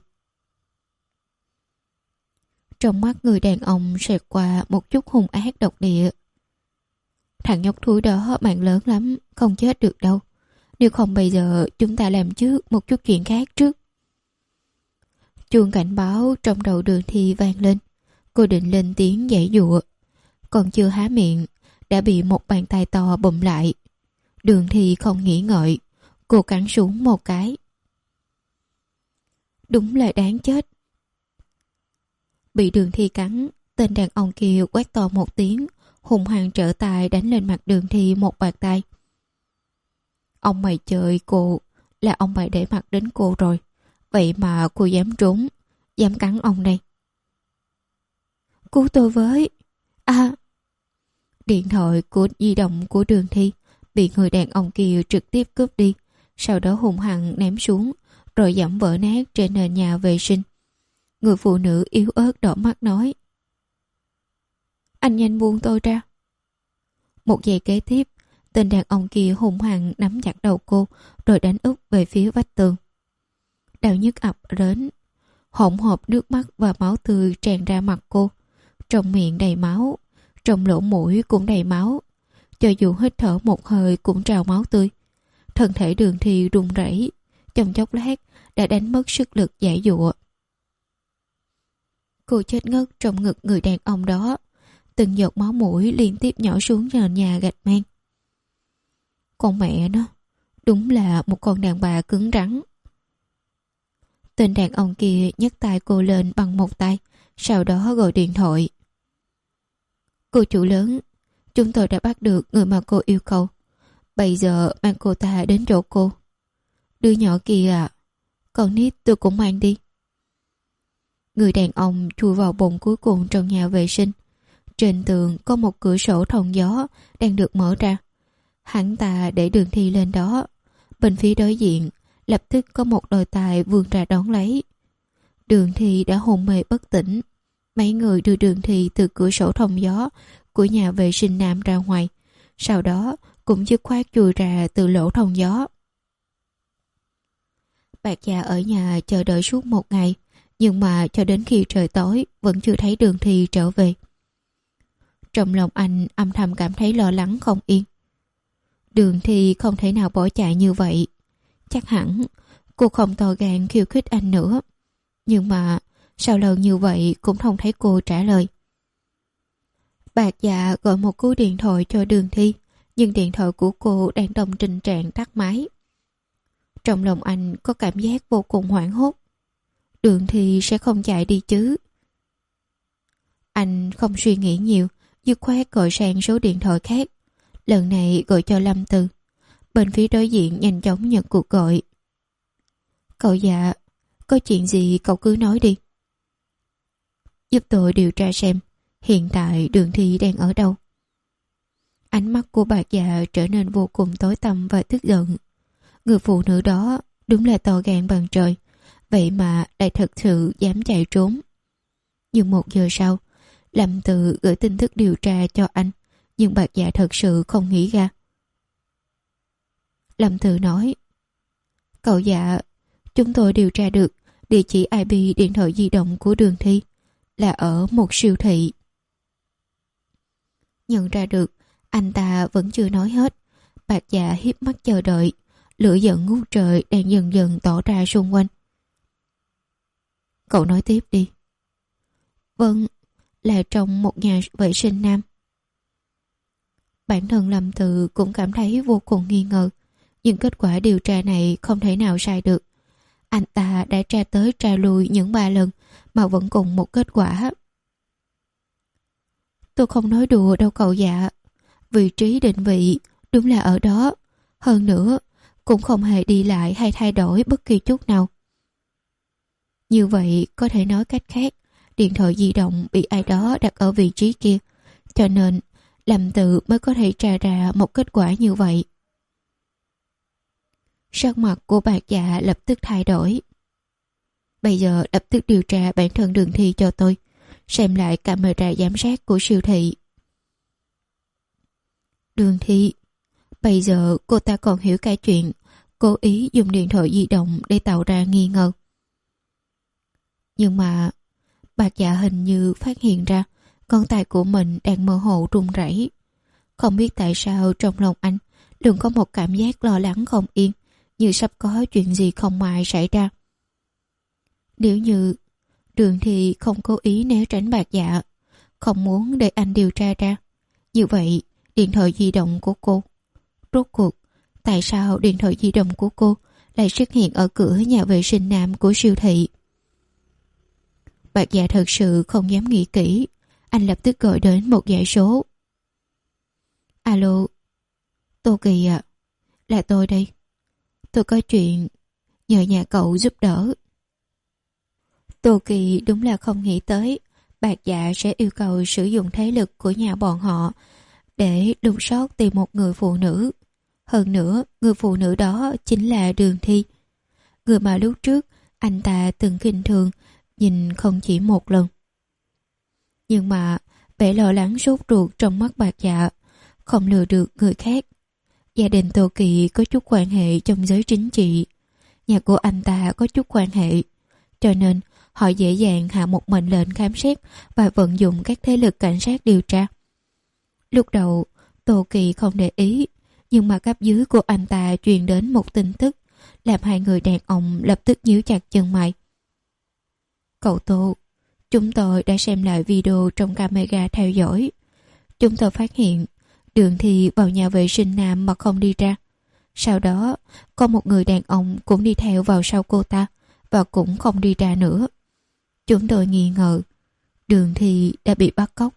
Trong mắt người đàn ông xẹt qua một chút hung ác độc địa. Thằng nhóc thúi đó mạng lớn lắm, không chết được đâu. Nếu không bây giờ chúng ta làm trước một chút chuyện khác trước. Chuông cảnh báo trong đầu Đường Thi vang lên. Cô định lên tiếng giãy giụa, còn chưa há miệng đã bị một bàn tay to bụm lại. Đường Thi không nghĩ ngợi, cô cắn xuống một cái. Đúng là đáng chết. Bị Đường Thi cắn, tên đàn ông kia quát to một tiếng, hùng hăng trở tay đánh lên mặt Đường Thi một bàn tay. Ông mày chơi cô, là ông mày để mặt đến cô rồi. Vậy mà cô dám trốn, dám cắn ông này. Cứu tôi với. À! Điện thoại của di động của Đường Thi bị người đàn ông kia trực tiếp cướp đi, sau đó hùng hăng ném xuống, rồi giẫm vỡ nát trên nền nhà vệ sinh. Người phụ nữ yếu ớt đỏ mắt nói. Anh nhanh buông tôi ra. Một giây kế tiếp, tên đàn ông kia hung hăng nắm chặt đầu cô rồi đánh úp về phía vách tường. Đau nhức ập đến, hỗn hợp nước mắt và máu tươi tràn ra mặt cô. Trong miệng đầy máu, trong lỗ mũi cũng đầy máu. Cho dù hít thở một hơi cũng trào máu tươi. Thân thể Đường Thi run rẩy, trong chốc lát đã đánh mất sức lực giãy giụa. Cô chết ngất trong ngực người đàn ông đó. Từng giọt máu mũi liên tiếp nhỏ xuống nền nhà gạch men. Con mẹ nó, đúng là một con đàn bà cứng rắn. Tên đàn ông kia nhấc tay cô lên bằng một tay, sau đó gọi điện thoại. Cô chủ lớn, chúng tôi đã bắt được người mà cô yêu cầu. Bây giờ mang cô ta đến chỗ cô. Đứa nhỏ kia à, con nít tôi cũng mang đi. Người đàn ông chui vào bồn cuối cùng trong nhà vệ sinh. Trên tường có một cửa sổ thông gió đang được mở ra. Hắn ta để Đường Thi lên đó. Bên phía đối diện lập tức có một đôi tài vươn ra đón lấy. Đường Thi đã hôn mê bất tỉnh. Mấy người đưa Đường Thi từ cửa sổ thông gió của nhà vệ sinh nam ra ngoài, sau đó cũng dứt khoát chui ra từ lỗ thông gió. Bạc già ở nhà chờ đợi suốt một ngày, nhưng mà cho đến khi trời tối vẫn chưa thấy Đường Thi trở về. Trong lòng anh âm thầm cảm thấy lo lắng không yên. Đường Thi không thể nào bỏ chạy như vậy. Chắc hẳn cô không to gan khiêu khích anh nữa. Nhưng mà sau lâu như vậy cũng không thấy cô trả lời. Bạc dạ gọi một cú điện thoại cho Đường Thi, nhưng điện thoại của cô đang trong tình trạng tắt máy. Trong lòng anh có cảm giác vô cùng hoảng hốt. Đường Thi sẽ không chạy đi chứ? Anh không suy nghĩ nhiều, dứt khoát gọi sang số điện thoại khác. Lần này gọi cho Lâm Từ. Bên phía đối diện nhanh chóng nhận cuộc gọi. Cậu dạ, có chuyện gì cậu cứ nói đi. Giúp tôi điều tra xem hiện tại Đường Thi đang ở đâu. Ánh mắt của bà già trở nên vô cùng tối tăm và tức giận. Người phụ nữ đó đúng là to gan bằng trời, vậy mà lại thật sự dám chạy trốn. Nhưng một giờ sau, Lâm Từ gửi tin tức điều tra cho anh, nhưng bà già thật sự không nghĩ ra. Lâm Từ nói, cậu dạ, chúng tôi điều tra được địa chỉ i pê điện thoại di động của Đường Thi là ở một siêu thị. Nhận ra được anh ta vẫn chưa nói hết, bạc dạ hiếp mắt chờ đợi. Lửa giận ngút trời đang dần dần tỏ ra xung quanh. Cậu nói tiếp đi. Vâng, là trong một nhà vệ sinh nam. Bản thân Lâm Từ cũng cảm thấy vô cùng nghi ngờ, nhưng kết quả điều tra này không thể nào sai được. Anh ta đã tra tới tra lui những ba lần mà vẫn cùng một kết quả. Tôi không nói đùa đâu cậu dạ. Vị trí định vị đúng là ở đó. Hơn nữa, cũng không hề đi lại hay thay đổi bất kỳ chút nào. Như vậy có thể nói cách khác, điện thoại di động bị ai đó đặt ở vị trí kia, cho nên Lâm Tự mới có thể tra ra một kết quả như vậy. Sắc mặt của bạc dạ lập tức thay đổi. Bây giờ lập tức điều tra bản thân Đường Thi cho tôi, xem lại camera giám sát của siêu thị. Đường Thi, bây giờ cô ta còn hiểu cả chuyện cố ý dùng điện thoại di động để tạo ra nghi ngờ. Nhưng mà bạc dạ hình như phát hiện ra con tay của mình đang mơ hồ run rẩy. Không biết tại sao trong lòng anh luôn có một cảm giác lo lắng không yên, như sắp có chuyện gì không may xảy ra. Nếu như Đường Thi không cố ý né tránh bạc dạ, không muốn để anh điều tra ra, như vậy điện thoại di động của cô, rốt cuộc tại sao điện thoại di động của cô lại xuất hiện ở cửa nhà vệ sinh nam của siêu thị? Bạc dạ thật sự không dám nghĩ kỹ, anh lập tức gọi đến một dãy số. Alo, Tô Kỳ ạ, à, là tôi đây. Tôi có chuyện nhờ nhà cậu giúp đỡ. Tô Kỳ đúng là không nghĩ tới bạc dạ sẽ yêu cầu sử dụng thế lực của nhà bọn họ để lục soát tìm một người phụ nữ. Hơn nữa, người phụ nữ đó chính là Đường Thi, người mà lúc trước anh ta từng khinh thường nhìn không chỉ một lần. Nhưng mà Vẻ lo lắng sốt ruột trong mắt Bạc Dạ không lừa được người khác. Gia đình Tô Kỳ có chút quan hệ trong giới chính trị, nhà của anh ta có chút quan hệ, cho nên họ dễ dàng hạ một mệnh lệnh khám xét và vận dụng các thế lực cảnh sát điều tra. Lúc đầu Tô Kỳ không để ý, nhưng mà cấp dưới của anh ta truyền đến một tin tức làm hai người đàn ông lập tức nhíu chặt chân mày. Cậu Tô, chúng tôi đã xem lại video trong camera theo dõi. Chúng tôi phát hiện Đường Thi vào nhà vệ sinh nam mà không đi ra. Sau đó có một người đàn ông cũng đi theo vào sau cô ta và cũng không đi ra nữa. Chúng tôi nghi ngờ Đường Thi đã bị bắt cóc.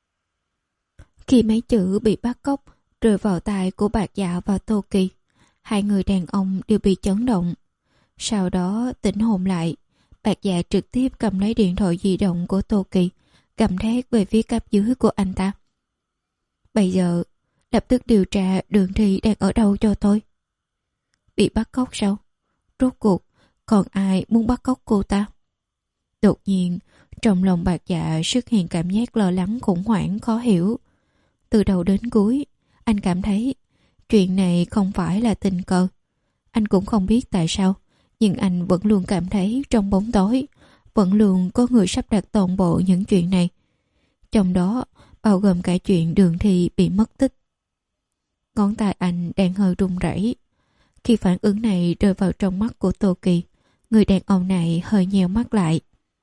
Khi mấy chữ bị bắt cóc rơi vào tai của Bạc Dạ và Tô Kỳ, hai người đàn ông đều bị chấn động. Sau đó tỉnh hồn lại, Bạc Dạ trực tiếp cầm lấy điện thoại di động của Tô Kỳ, gầm thét về phía cấp dưới của anh ta. Bây giờ lập tức điều tra Đường Thi đang ở đâu cho tôi. Bị bắt cóc sao? Rốt cuộc còn ai muốn bắt cóc cô ta? Đột nhiên trong lòng Bạc Dạ xuất hiện cảm giác lo lắng khủng hoảng khó hiểu. Từ đầu đến cuối anh cảm thấy chuyện này không phải là tình cờ. Anh cũng không biết tại sao, nhưng anh vẫn luôn cảm thấy trong bóng tối vẫn luôn có người sắp đặt toàn bộ những chuyện này, trong đó bao gồm cả chuyện Đường Thi bị mất tích. Ngón tay anh đang hơi run rẩy. Khi phản ứng này rơi vào trong mắt của Tô Kỳ, người đàn ông này hơi nheo mắt lại.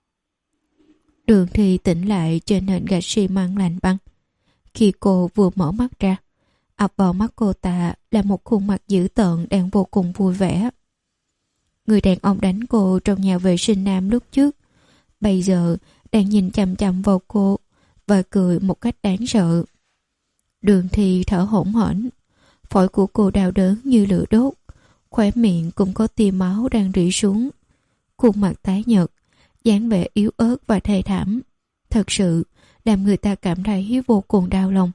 Đường Thi tỉnh lại trên nền gạch xi măng lạnh băng. Khi cô vừa mở mắt ra, ập vào mắt cô ta là một khuôn mặt dữ tợn đang vô cùng vui vẻ. Người đàn ông đánh cô trong nhà vệ sinh nam lúc trước, bây giờ đang nhìn chằm chằm vào cô và cười một cách đáng sợ. Đường Thi thở hổn hển, phổi của cô đau đớn như lửa đốt, khóe miệng cũng có tia máu đang rỉ xuống. Khuôn mặt tái nhợt, dáng vẻ yếu ớt và thê thảm, thật sự làm người ta cảm thấy vô cùng đau lòng.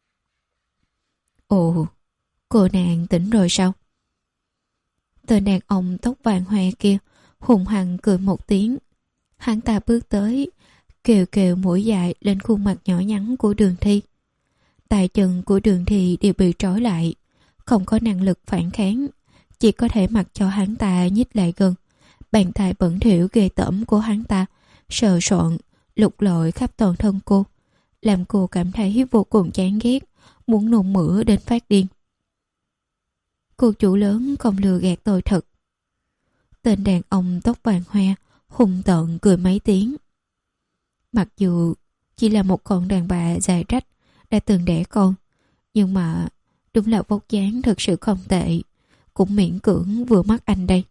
Ồ, cô nàng tỉnh rồi sao? Tên đàn ông tóc vàng hoe kia hùng hăng cười một tiếng. Hắn ta bước tới, kêu kêu mũi dài lên khuôn mặt nhỏ nhắn của Đường Thi. Tay chân của Đường Thi đều bị trói lại, không có năng lực phản kháng, chỉ có thể mặc cho hắn ta nhích lại gần. Bàn tay bẩn thỉu ghê tởm của hắn ta sờ soạn, lục lọi khắp toàn thân cô, làm cô cảm thấy vô cùng chán ghét, muốn nôn mửa đến phát điên. Cô chủ lớn không lừa gạt tôi thật. Tên đàn ông tóc vàng hoe hung tợn cười mấy tiếng. Mặc dù chỉ là một con đàn bà dài rách đã từng đẻ con, nhưng mà đúng là vóc dáng thật sự không tệ, cũng miễn cưỡng vừa mắt anh đây.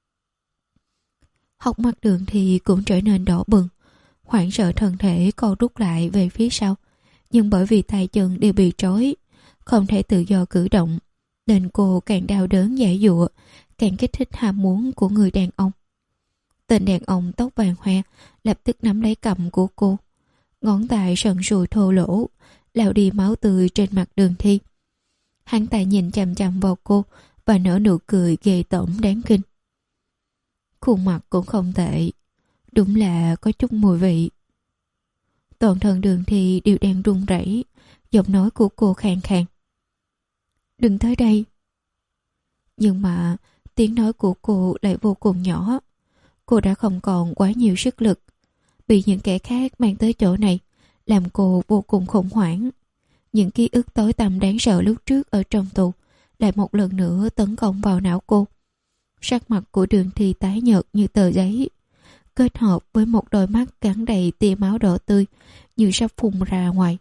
Hốc mắt Đường thì cũng trở nên đỏ bừng, hoảng sợ thân thể co rút lại về phía sau, nhưng bởi vì tay chân đều bị trói, không thể tự do cử động, nên cô càng đau đớn giãy giụa, càng kích thích ham muốn của người đàn ông. Tên đàn ông tóc vàng hoe lập tức nắm lấy cằm của cô, ngón tay sần sùi thô lỗ, lau đi máu tươi trên mặt Đường Thi. Hắn ta nhìn chằm chằm vào cô và nở nụ cười ghê tởm đáng kinh. Khuôn mặt cũng không tệ, đúng là có chút mùi vị. Toàn thân Đường Thi đều đang run rẩy, giọng nói của cô khàn khàn. Đừng tới đây. Nhưng mà tiếng nói của cô lại vô cùng nhỏ. Cô đã không còn quá nhiều sức lực. Bị những kẻ khác mang tới chỗ này làm cô vô cùng khủng hoảng. Những ký ức tối tăm đáng sợ lúc trước ở trong tù lại một lần nữa tấn công vào não cô. Sắc mặt của Đường Thi tái nhợt như tờ giấy, kết hợp với một đôi mắt gắn đầy tia máu đỏ tươi như sắp phun ra ngoài.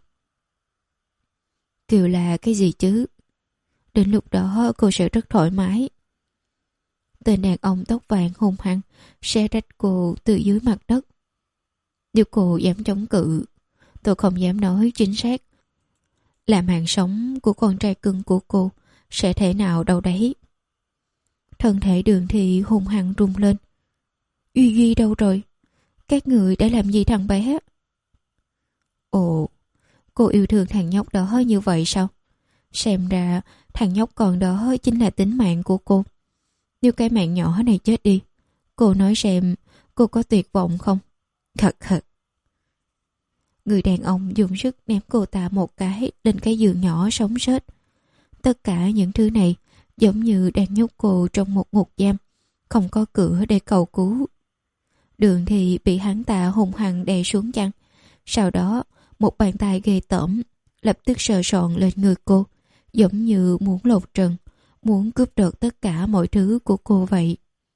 Kiểu là cái gì chứ? Đến lúc đó cô sẽ rất thoải mái. Tên đàn ông tóc vàng hung hăng xé rách cô từ dưới mặt đất. Nếu cô dám chống cự, tôi không dám nói chính xác là mạng sống của con trai cưng của cô sẽ thể nào đâu đấy. Thân thể Đường Thi hung hăng rung lên. Duy Duy đâu rồi? Các người đã làm gì thằng bé? Ồ, cô yêu thương thằng nhóc đó như vậy sao? Xem ra thằng nhóc còn đó chính là tính mạng của cô. Nếu cái mạng nhỏ này chết đi, cô nói xem cô có tuyệt vọng không? Khật khật. Người đàn ông dùng sức ném cô ta một cái lên cái giường nhỏ sống sết. Tất cả những thứ này giống như đang nhốt cô trong một ngục giam, không có cửa để cầu cứu. Đường thì bị hắn ta hung hăng đè xuống chăn. Sau đó một bàn tay ghê tởm lập tức sờ soạng lên người cô, giống như muốn lột trần, muốn cướp đoạt tất cả mọi thứ của cô vậy.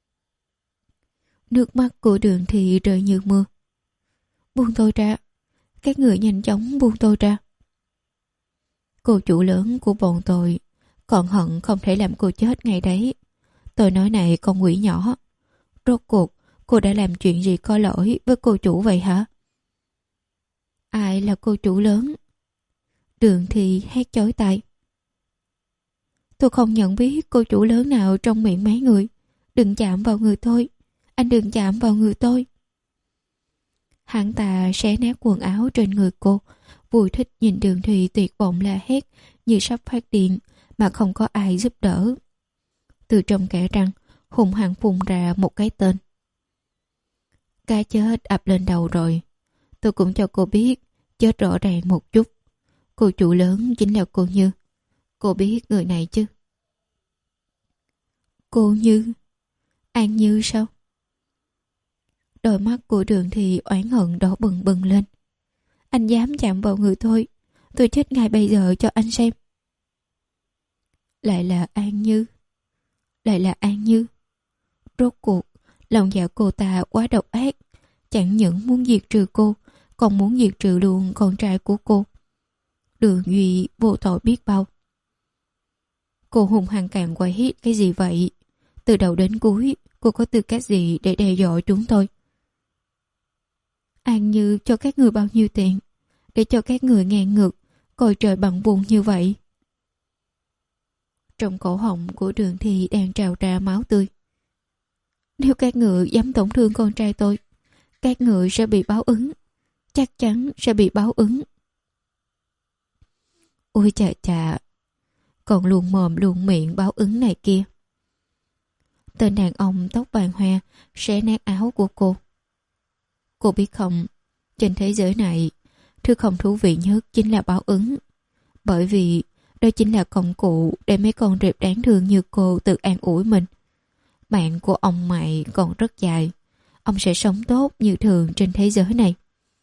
Nước mắt của Đường thì rơi như mưa. Buông tôi ra, các người nhanh chóng buông tôi ra. Cô chủ lớn của bọn tôi còn hận không thể làm cô chết ngay đấy. Tôi nói này con quỷ nhỏ, rốt cuộc cô đã làm chuyện gì có lỗi với cô chủ vậy hả? Ai là cô chủ lớn? Đường thì hét chói tai. Tôi không nhận biết cô chủ lớn nào trong miệng mấy người. Đừng chạm vào người tôi, anh đừng chạm vào người tôi. Hắn ta xé nát quần áo trên người cô, vui thích nhìn Đường Thùy tuyệt vọng la hét như sắp phát điên mà không có ai giúp đỡ. Từ trong kẽ răng hùng hăng phun ra một cái tên. Cái chết ập lên đầu rồi. Tôi cũng cho cô biết chết rõ ràng một chút. Cô chủ lớn chính là cô Như. Cô biết người này chứ? Cô Như? An Như sao? Đôi mắt của Đường thì oán hận đỏ bừng bừng lên. Anh dám chạm vào người tôi, tôi chết ngay bây giờ cho anh xem. Lại là An Như. Lại là An Như. Rốt cuộc lòng dạ cô ta quá độc ác, chẳng những muốn diệt trừ cô, còn muốn diệt trừ luôn con trai của cô. Đường Duy vô tội biết bao. Cô hùng hăng càng quay hít cái gì vậy? Từ đầu đến cuối cô có tư cách gì để đe dọa chúng tôi? An Như cho các người bao nhiêu tiền để cho các người ngang ngược coi trời bằng buồn như vậy? Trong cổ họng của Đường thì đang trào ra máu tươi. Nếu các người dám tổn thương con trai tôi, các người sẽ bị báo ứng, chắc chắn sẽ bị báo ứng. Ôi chà chà, còn luôn mồm luôn miệng báo ứng này kia. Tên đàn ông tóc vàng hoe xé nát áo của cô. Cô biết không, trên thế giới này, thứ không thú vị nhất chính là báo ứng. Bởi vì đó chính là công cụ để mấy con rệp đáng thương như cô tự an ủi mình. Mạng của ông mày còn rất dài, ông sẽ sống tốt như thường trên thế giới này.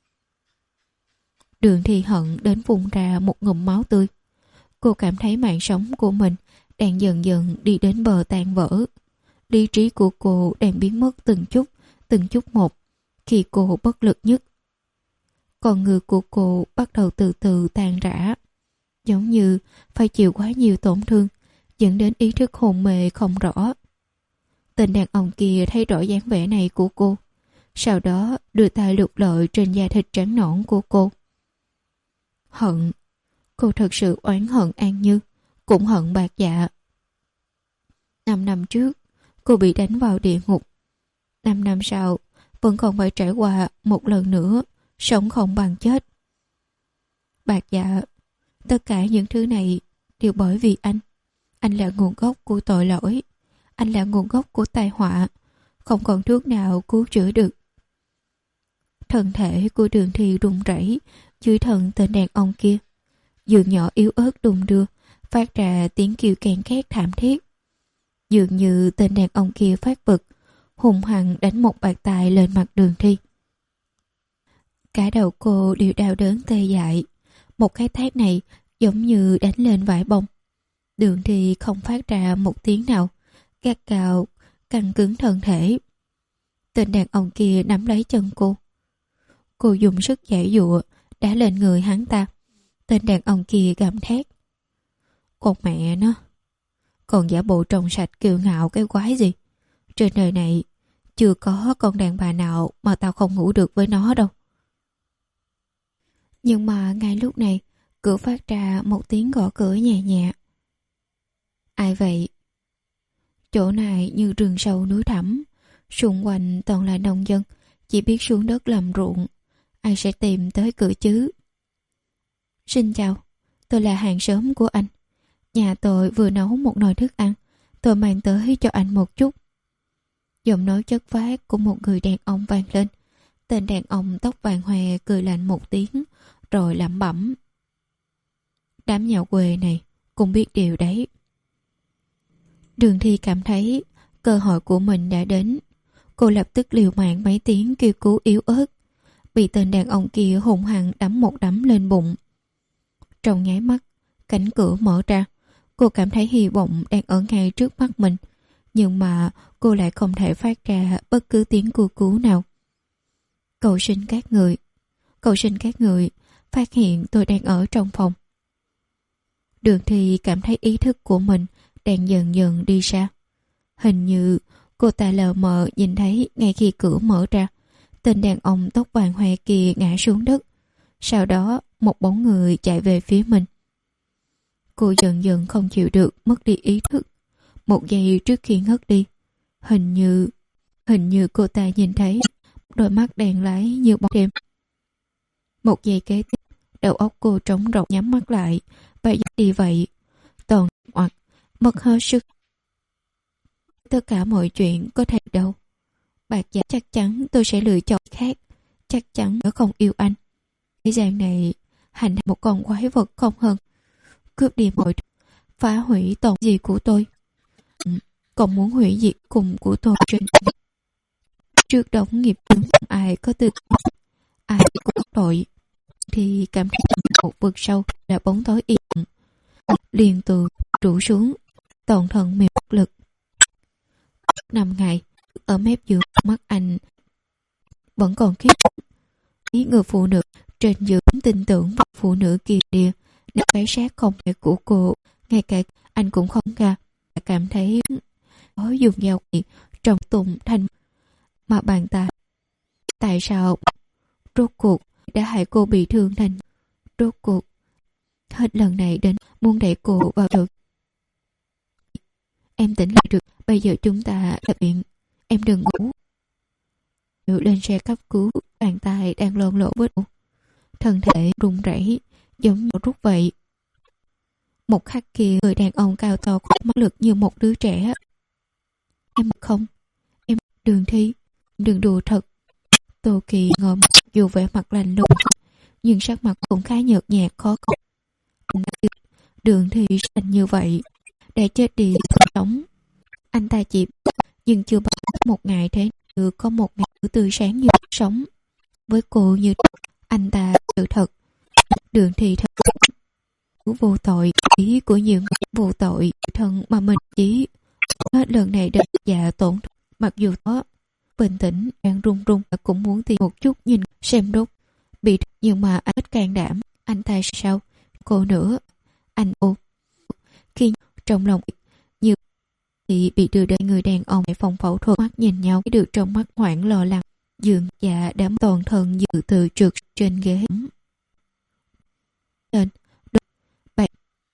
Đường Thi hận đến phun ra một ngụm máu tươi. Cô cảm thấy mạng sống của mình đang dần dần đi đến bờ tan vỡ. Lý trí của cô đang biến mất từng chút, từng chút một khi cô bất lực nhất. Con người của cô bắt đầu từ từ tan rã, giống như phải chịu quá nhiều tổn thương, dẫn đến ý thức hồn mê không rõ. Tên đàn ông kia thấy rõ dáng vẻ này của cô, sau đó đưa tay lục lọi trên da thịt trắng nõn của cô. Hận, cô thật sự oán hận An Như, cũng hận Bạc Dạ. Năm năm trước, cô bị đánh vào địa ngục. Năm năm sau, vẫn còn phải trải qua một lần nữa, sống không bằng chết. Bạc Dạ, tất cả những thứ này đều bởi vì anh. Anh là nguồn gốc của tội lỗi. Anh là nguồn gốc của tai họa. Không còn thuốc nào cứu chữa được. Thân thể của Đường Thi run rẩy dưới thân tên đàn ông kia. Giường nhỏ yếu ớt đung đưa, phát ra tiếng kêu kèn két thảm thiết. Dường như tên đàn ông kia phát bực, hùng hăng đánh một bạt tai lên mặt Đường Thi. Cả đầu cô đều đau đớn tê dại. Một cái tát này giống như đánh lên vải bông. Đường Thi không phát ra một tiếng nào, gắt gao căng cứng thân thể. Tên đàn ông kia nắm lấy chân cô. Cô dùng sức giãy giụa đá lên người hắn ta. Tên đàn ông kia gầm thét. Con mẹ nó, còn giả bộ trong sạch kiêu ngạo cái quái gì? Trên đời này chưa có con đàn bà nào mà tao không ngủ được với nó đâu. Nhưng mà ngay lúc này, cửa phát ra một tiếng gõ cửa nhẹ nhẹ. Ai vậy? Chỗ này như rừng sâu núi thẳm, xung quanh toàn là nông dân, chỉ biết xuống đất làm ruộng. Ai sẽ tìm tới cửa chứ? Xin chào, tôi là hàng xóm của anh. Nhà tôi vừa nấu một nồi thức ăn, tôi mang tới cho anh một chút. Giọng nói chất phác của một người đàn ông vang lên. Tên đàn ông tóc vàng hoe cười lạnh một tiếng, rồi lẩm bẩm. Đám nhà quê này cũng biết điều đấy. Đường Thi cảm thấy cơ hội của mình đã đến. Cô lập tức liều mạng mấy tiếng kêu cứu yếu ớt, bị tên đàn ông kia hung hăng đấm một đấm lên bụng. Trong nháy mắt, cánh cửa mở ra. Cô cảm thấy hy vọng đang ở ngay trước mắt mình, nhưng mà cô lại không thể phát ra bất cứ tiếng kêu cứu nào. Cầu xin các người, cầu xin các người, phát hiện tôi đang ở trong phòng. Đường Thi cảm thấy ý thức của mình đang dần dần đi xa. Hình như cô ta lờ mờ nhìn thấy ngay khi cửa mở ra, tên đàn ông tóc vàng hoe kia ngã xuống đất. Sau đó một bóng người chạy về phía mình. Cô dần dần không chịu được mất đi ý thức. Một giây trước khi ngất đi, hình như hình như cô ta nhìn thấy đôi mắt đèn lái như bóng đêm. Một giây kế tiếp, đầu óc cô trống rỗng nhắm mắt lại và đi vậy, toàn hoặc mất hết sức. Tất cả mọi chuyện có thể đâu. Bạc giả chắc chắn tôi sẽ lựa chọn khác, chắc chắn nó không yêu anh. Thế gian này hành một con quái vật không hơn, cướp đi mọi thứ, phá hủy toàn gì của tôi, còn muốn hủy diệt cùng của tôi trên trước đống nghiệp chứng. Ai có tư ai cũng tội. Thì cảm thấy một vực sâu là bóng tối yên lặng, liền từ trụ xuống, toàn thân mềm bất lực. Năm ngày ở mép giường, mắt anh vẫn còn khiếp. Ý người phụ nữ trên giường tin tưởng vào phụ nữ kia địa đã phải sát không phải của cô. Ngay cả anh cũng không ca, cảm thấy có dùng dao quỷ trong tùng thanh mà bàn tay. Tại sao rốt cuộc đã hại cô bị thương thành rốt cuộc hết lần này đến muốn đẩy cô vào được. Em tỉnh lại được, bây giờ chúng ta gặp viện, em đừng ngủ. Lên xe cấp cứu, bàn tay đang lon lỗ vết, thân thể run rẩy giống như rút vậy. Một khắc kia, người đàn ông cao to có mắt lực như một đứa trẻ. Em không, em Đường Thi, đừng đùa thật. Tô Kỳ ngồi một dù vẻ mặt lạnh lùng, nhưng sắc mặt cũng khá nhợt nhạt khó coi. Đường Thi xanh như vậy, đã chết đi không sống. Anh ta chỉ nhưng chưa bao một ngày thế như có một ngày tươi sáng như sống với cô như anh ta. Sự thật, Đường Thi thật vô tội, ý của nhiều người vô tội thân mà mình chỉ hết lần này đến dạ tổn. Mặc dù có bình tĩnh đang run run cũng muốn tìm một chút nhìn xem đốt bị, nhưng mà anh ít can đảm. Anh ta sao cô nữa anh ô khi trong lòng như thì bị đưa đến người đàn ông tại phòng phẫu thuật. Mắt nhìn nhau được trong mắt hoảng lo lắng, dường dạ đám toàn thân dự từ trượt trên ghế lên bạch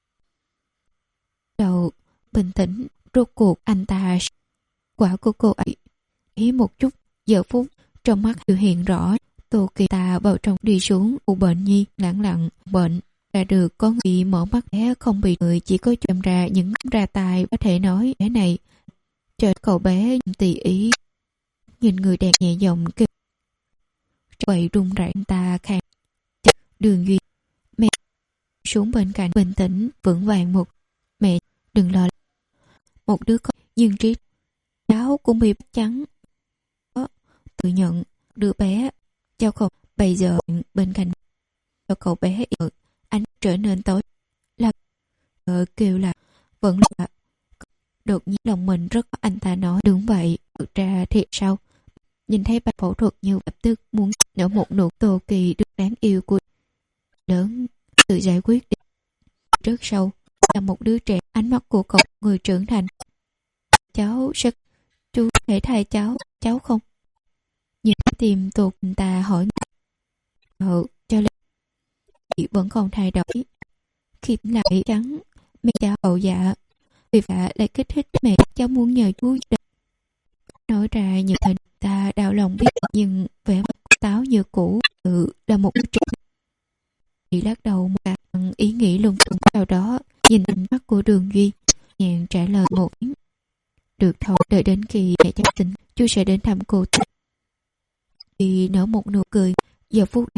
đầu bình tĩnh. Rốt cuộc anh ta quả của cô ấy ý một chút. Giờ phút trong mắt biểu hiện rõ. Tô Kỳ ta vào trong đi xuống u bệnh nhi lặng lặng bệnh đã được có người mở mắt bé không bị người, chỉ có chậm ra những ra tài có thể nói bé này chờ cậu bé tỉ ý nhìn người đẹp nhẹ giọng kêu vậy run rẩy. Ta khang Đường Duy mẹ xuống bên cạnh bình tĩnh vững vàng một mẹ đừng lo. Một đứa con nhưng trí cháu cũng bị trắng tự nhận đứa bé cháu không bây giờ bên cạnh cho cậu bé ở anh trở nên tối là ờ, kêu là vẫn là đột nhiên lòng mình rất anh ta nói đúng vậy. Thực ra thiệt sao nhìn thấy bà phẫu thuật như lập tức muốn nở một nụ. Tô Kỳ được đáng yêu của lớn tự giải quyết đi. Rất sâu là một đứa trẻ, ánh mắt của cậu người trưởng thành. Cháu sẽ chú thể thay cháu cháu không nhìn tìm tụt ta hỏi ờ cho lên vẫn còn thay đổi khi lại trắng mẹ cháu hậu dạ vì vậy lại kích thích mẹ cháu muốn nhờ chú nói ra những hình ta đau lòng biết, nhưng vẻ mặt táo như cũ tự là một đứa trẻ. Chị lắc đầu một cái ý nghĩ lung tung, sau đó nhìn ánh mắt của Đường Duy nhàn trả lời một tiếng được thôi, đợi đến khi mẹ cháu tỉnh chú sẽ đến thăm cô. Thì nở một nụ cười. Giờ phút này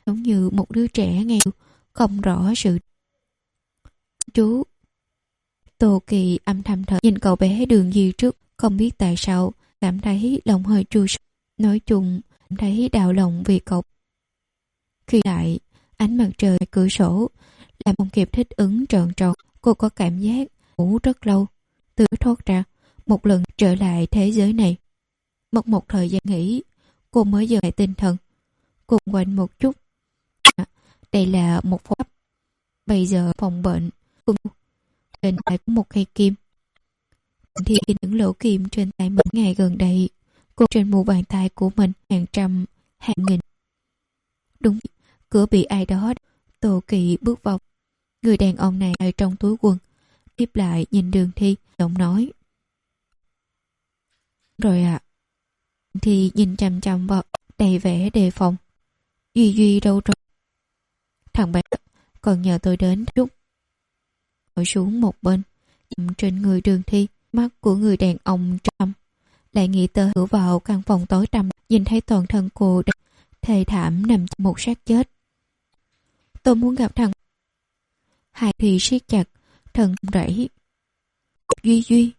giống như một đứa trẻ nghèo, không rõ sự. Chú. Tô Kỳ âm thầm thở nhìn cậu bé Đường Di trước, không biết tại sao cảm thấy lòng hơi chua xót. Nói chung, cảm thấy đau lòng vì cậu. Khi lại, ánh mặt trời cửa sổ làm không kịp thích ứng trợn tròn, cô có cảm giác ngủ rất lâu. Từ thoát ra, một lần trở lại thế giới này. Mất một thời gian nghỉ, cô mới giờ lại tinh thần. Cô quanh một chút. À, đây là một phòng ấp. Bây giờ phòng bệnh, cùng trên tay có một cây kim. Thì những lỗ kim trên tay mình ngày gần đây, cô trên mu bàn tay của mình hàng trăm, hàng nghìn. Đúng, cửa bị ai đó. Tô Kỳ bước vào. Người đàn ông này ở trong túi quần, tiếp lại nhìn Đường Thi, giọng nói. Rồi ạ. À. Thì nhìn chằm chằm vào, đầy vẻ đề phòng. Duy Duy đâu rồi? Thằng bé còn nhờ tôi đến chút. Ngồi xuống một bên, dậm trên người Đường Thi, mắt của người đàn ông trầm. Lại nghĩ tới hữu vào căn phòng tối tăm, nhìn thấy toàn thân cô đã thê thảm nằm một xác chết. Tôi muốn gặp thằng. Hai thì siết chặt, thần rẫy. Duy Duy.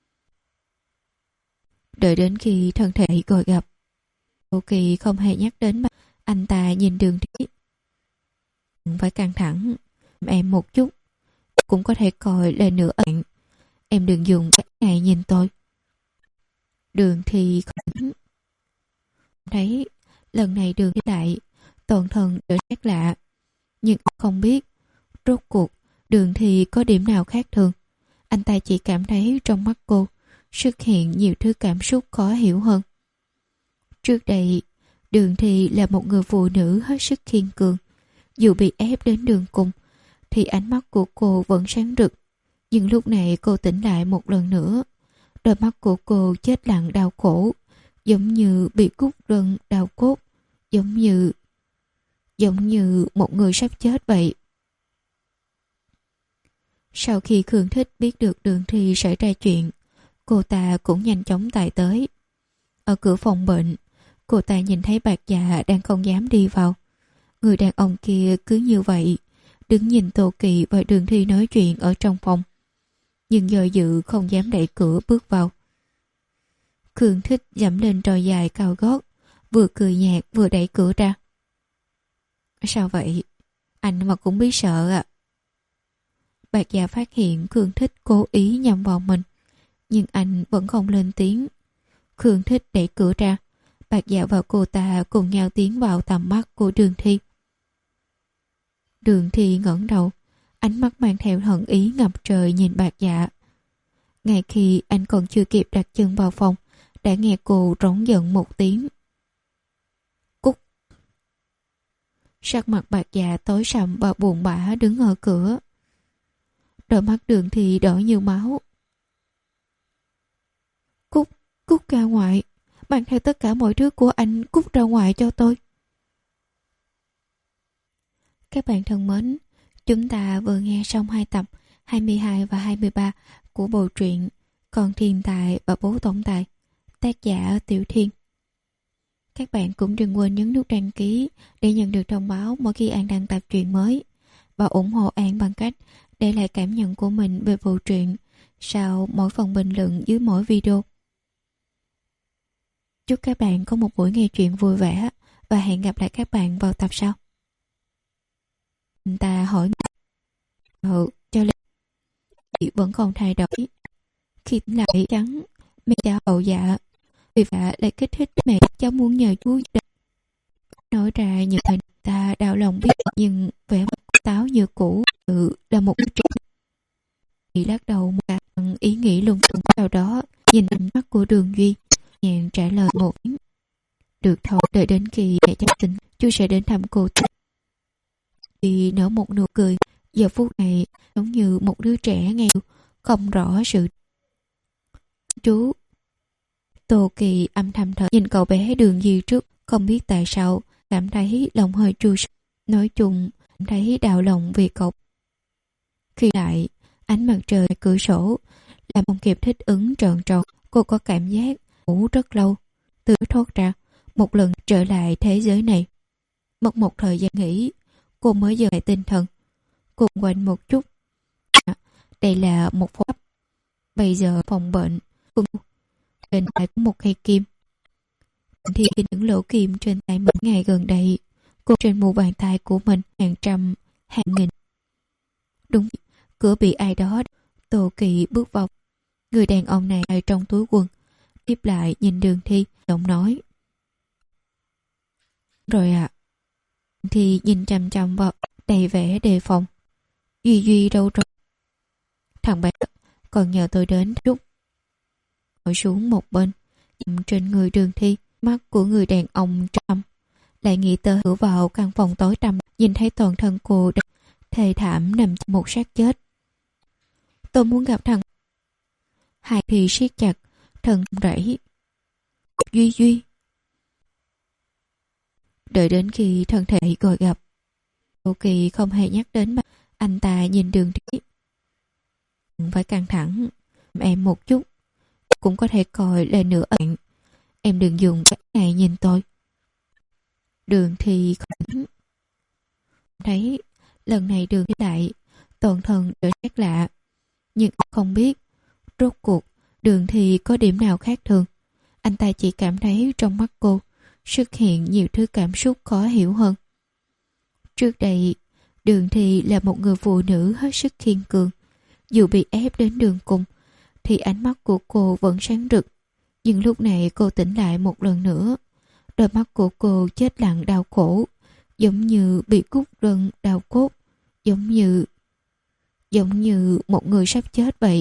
Đợi đến khi thân thể gọi gặp, Tô Kỳ không hề nhắc đến mà anh ta nhìn Đường Thi. Phải căng thẳng, em một chút, cũng có thể coi là nửa ẩn. Em đừng dùng cái ngày nhìn tôi. Đường Thi không thấy lần này Đường Thi lại toàn thân trở nét lạ, nhưng không biết rốt cuộc Đường Thi có điểm nào khác thường. Anh ta chỉ cảm thấy trong mắt cô xuất hiện nhiều thứ cảm xúc khó hiểu hơn. Trước đây, Đường Thi là một người phụ nữ hết sức kiên cường. Dù bị ép đến đường cùng, thì ánh mắt của cô vẫn sáng rực. Nhưng lúc này cô tỉnh lại một lần nữa. Đôi mắt của cô chết lặng đau khổ, giống như bị cút rừng đau cốt, giống như giống như một người sắp chết vậy. Sau khi Khương Thích biết được Đường Thi xảy ra chuyện, cô ta cũng nhanh chóng chạy tới. Ở cửa phòng bệnh, cô ta nhìn thấy Bạc Dạ đang không dám đi vào. Người đàn ông kia cứ như vậy, đứng nhìn Tô Kỳ và Đường Thi nói chuyện ở trong phòng, nhưng do dự không dám đẩy cửa bước vào. Khương Thích dẫm lên tròi dài cao gót, vừa cười nhạt vừa đẩy cửa ra. Sao vậy? Anh mà cũng biết sợ à? Bạc Dạ phát hiện Khương Thích cố ý nhằm vào mình, nhưng anh vẫn không lên tiếng. Khương Thích đẩy cửa ra, Bạc Dạ và cô ta cùng nhau tiến vào tầm mắt của Đường Thi. Đường Thi ngẩng đầu, ánh mắt mang theo hận ý ngập trời nhìn Bạc Dạ. Ngay khi anh còn chưa kịp đặt chân vào phòng, đã nghe cô rống giận một tiếng. Cút! Sắc mặt Bạc Dạ tối sầm và buồn bã đứng ở cửa. Đôi mắt Đường Thi đỏ như máu. Cút! Cút ra ngoài! Mang theo tất cả mọi thứ của anh, cút ra ngoài cho tôi! Các bạn thân mến, chúng ta vừa nghe xong hai tập hai mươi hai và hai mươi ba của bộ truyện Con Thiên Tài và Bố Tổng Tài, tác giả Tiểu Thiên. Các bạn cũng đừng quên nhấn nút đăng ký để nhận được thông báo mỗi khi An đăng tập truyện mới, và ủng hộ An bằng cách để lại cảm nhận của mình về bộ truyện sau mỗi phần bình luận dưới mỗi video. Chúc các bạn có một buổi nghe truyện vui vẻ và hẹn gặp lại các bạn vào tập sau. Anh ta hỏi ờ, cho lên chị vẫn còn thay đổi. Khi lại trắng mẹ cháu hậu dạ, vì vậy lại kích thích mẹ cháu muốn nhờ chú nói ra những hình ta đau lòng biết, nhưng vẻ mặt táo như cũ tự là một cái chuyện. Chị lắc đầu một cái ý nghĩ lung tung, sau đó nhìn ánh mắt của Đường Duy, nhàn trả lời một tiếng. Được thôi, đợi đến khi mẹ cháu tỉnh, chú sẽ đến thăm cô. Thì nở một nụ cười, giờ phút này giống như một đứa trẻ nghèo, không rõ sự. Chú. Tô Kỳ âm thầm thở nhìn cậu bé Đường Di trước, không biết tại sao cảm thấy lòng hơi chua xót. Nói chung, cảm thấy đau lòng vì cậu. Khi lại, ánh mặt trời cửa sổ làm không kịp thích ứng trợn tròn, cô có cảm giác ngủ rất lâu. Từ thoát ra, một lần trở lại thế giới này. Mất một thời gian nghỉ, cô mới dời lại tinh thần. Cô quanh một chút. À, đây là một phòng. Bây giờ phòng bệnh. Trên tay có một cây kim. Thì những lỗ kim trên tay mình ngày gần đây, cô trên mu bàn tay của mình hàng trăm, hàng nghìn. Đúng, cửa bị ai đó. Tô Kỵ bước vào. Người đàn ông này ở trong túi quần. Tiếp lại nhìn Đường Thi, giọng nói. Rồi ạ. À. Thì nhìn chằm chằm vào, đầy vẻ đề phòng. Duy Duy đâu rồi? Thằng bé còn nhờ tôi đến chút. Ngồi xuống một bên, dầm trên người Đường Thi. Mắt của người đàn ông trầm. Lại nghĩ tới cửa vào căn phòng tối tăm, nhìn thấy toàn thân cô thê thảm nằm một xác chết. Tôi muốn gặp thằng. Hai thì siết chặt, thân rẩy. Duy Duy. Đợi đến khi thân thể gọi gặp. Tô Kỳ không hề nhắc đến mà anh ta nhìn Đường Thi. Phải căng thẳng. Em một chút. Cũng có thể coi là nửa ẩn. Em đừng dùng cái này nhìn tôi. Đường Thi không thấy lần này Đường Thi lại toàn thân trở xét lạ. Nhưng không biết rốt cuộc Đường Thi có điểm nào khác thường. Anh ta chỉ cảm thấy trong mắt cô xuất hiện nhiều thứ cảm xúc khó hiểu hơn. Trước đây, Đường Thi là một người phụ nữ hết sức kiên cường. Dù bị ép đến đường cùng, thì ánh mắt của cô vẫn sáng rực. Nhưng lúc này cô tỉnh lại một lần nữa. Đôi mắt của cô chết lặng đau khổ, giống như bị cút rừng đau cốt, giống như... giống như một người sắp chết vậy.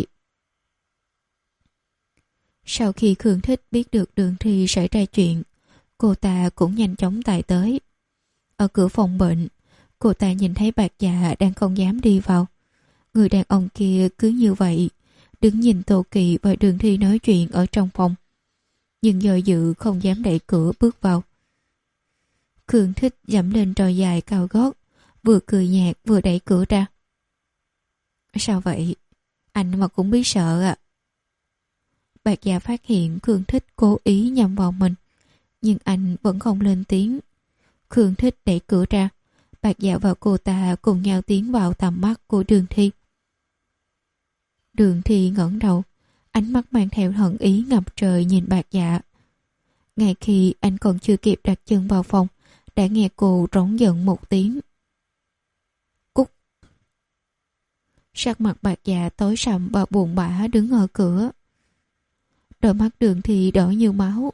Sau khi Khương Thích biết được Đường Thi xảy ra chuyện, cô ta cũng nhanh chóng chạy tới. Ở cửa phòng bệnh, cô ta nhìn thấy Bạc Dạ đang không dám đi vào. Người đàn ông kia cứ như vậy, đứng nhìn Tô Kỵ và Đường Thi nói chuyện ở trong phòng. Nhưng do dự không dám đẩy cửa bước vào. Khương Thích dẫm lên tròi dài cao gót, vừa cười nhạt vừa đẩy cửa ra. Sao vậy? Anh mà cũng biết sợ à? Bạc Dạ phát hiện Khương Thích cố ý nhằm vào mình, nhưng anh vẫn không lên tiếng. Khương Thích đẩy cửa ra, Bạc Dạ và cô ta cùng nhau tiến vào tầm mắt của Đường Thi. Đường Thi ngẩng đầu, ánh mắt mang theo hận ý ngập trời nhìn Bạc Dạ. Ngay khi anh còn chưa kịp đặt chân vào phòng, đã nghe cô rống giận một tiếng. Cút! Sắc mặt Bạc Dạ tối sầm và buồn bã đứng ở cửa. Đôi mắt Đường Thi đỏ như máu.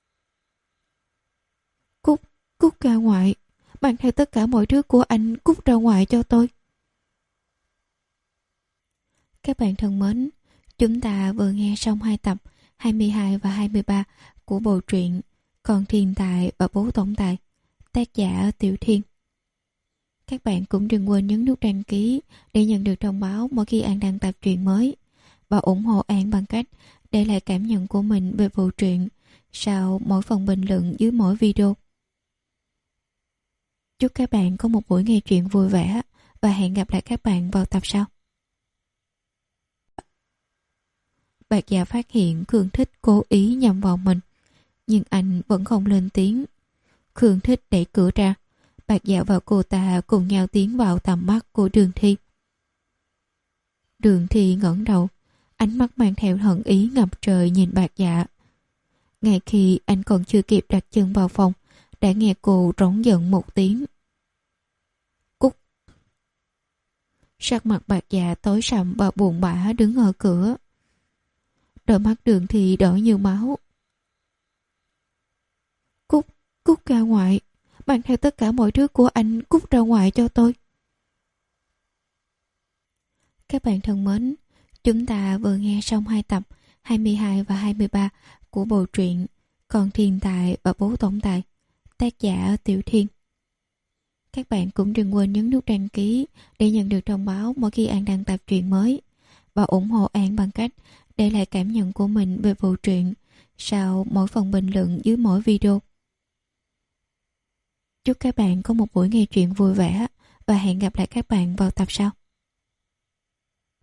Cút! Cút ra ngoài! Mang theo tất cả mọi thứ của anh, cút ra ngoài cho tôi! Các bạn thân mến, chúng ta vừa nghe xong hai tập hai mươi hai và hai mươi ba của bộ truyện Con Thiên Tài và Bố Tổng Tài, tác giả Tiểu Thiên. Các bạn cũng đừng quên nhấn nút đăng ký để nhận được thông báo mỗi khi An đăng tập truyện mới, và ủng hộ An bằng cách để lại cảm nhận của mình về bộ truyện sau mỗi phần bình luận dưới mỗi video. Chúc các bạn có một buổi nghe truyện vui vẻ và hẹn gặp lại các bạn vào tập sau. Bạc Dạ phát hiện Khương Thích cố ý nhằm vào mình, nhưng anh vẫn không lên tiếng. Khương Thích đẩy cửa ra, Bạc Dạ và cô ta cùng nhau tiến vào tầm mắt của Đường Thi. Đường Thi ngẩng đầu, ánh mắt mang theo hận ý ngập trời nhìn Bạc Dạ. Ngay khi anh còn chưa kịp đặt chân vào phòng, đã nghe cô rống giận một tiếng. Cút! Sắc mặt Bạc Dạ tối sầm và buồn bã đứng ở cửa. Đôi mắt Đường Thi đỏ như máu. Cút! Cút ra ngoài! Mang theo tất cả mọi thứ của anh, cút ra ngoài cho tôi! Các bạn thân mến, chúng ta vừa nghe xong hai tập hai mươi hai và hai mươi ba của bộ truyện Con Thiên Tài và Bố Tổng Tài, tác giả Tiểu Thiên. Các bạn cũng đừng quên nhấn nút đăng ký để nhận được thông báo mỗi khi An đăng tập truyện mới, và ủng hộ An bằng cách để lại cảm nhận của mình về bộ truyện sau mỗi phần bình luận dưới mỗi video. Chúc các bạn có một buổi nghe truyện vui vẻ và hẹn gặp lại các bạn vào tập sau.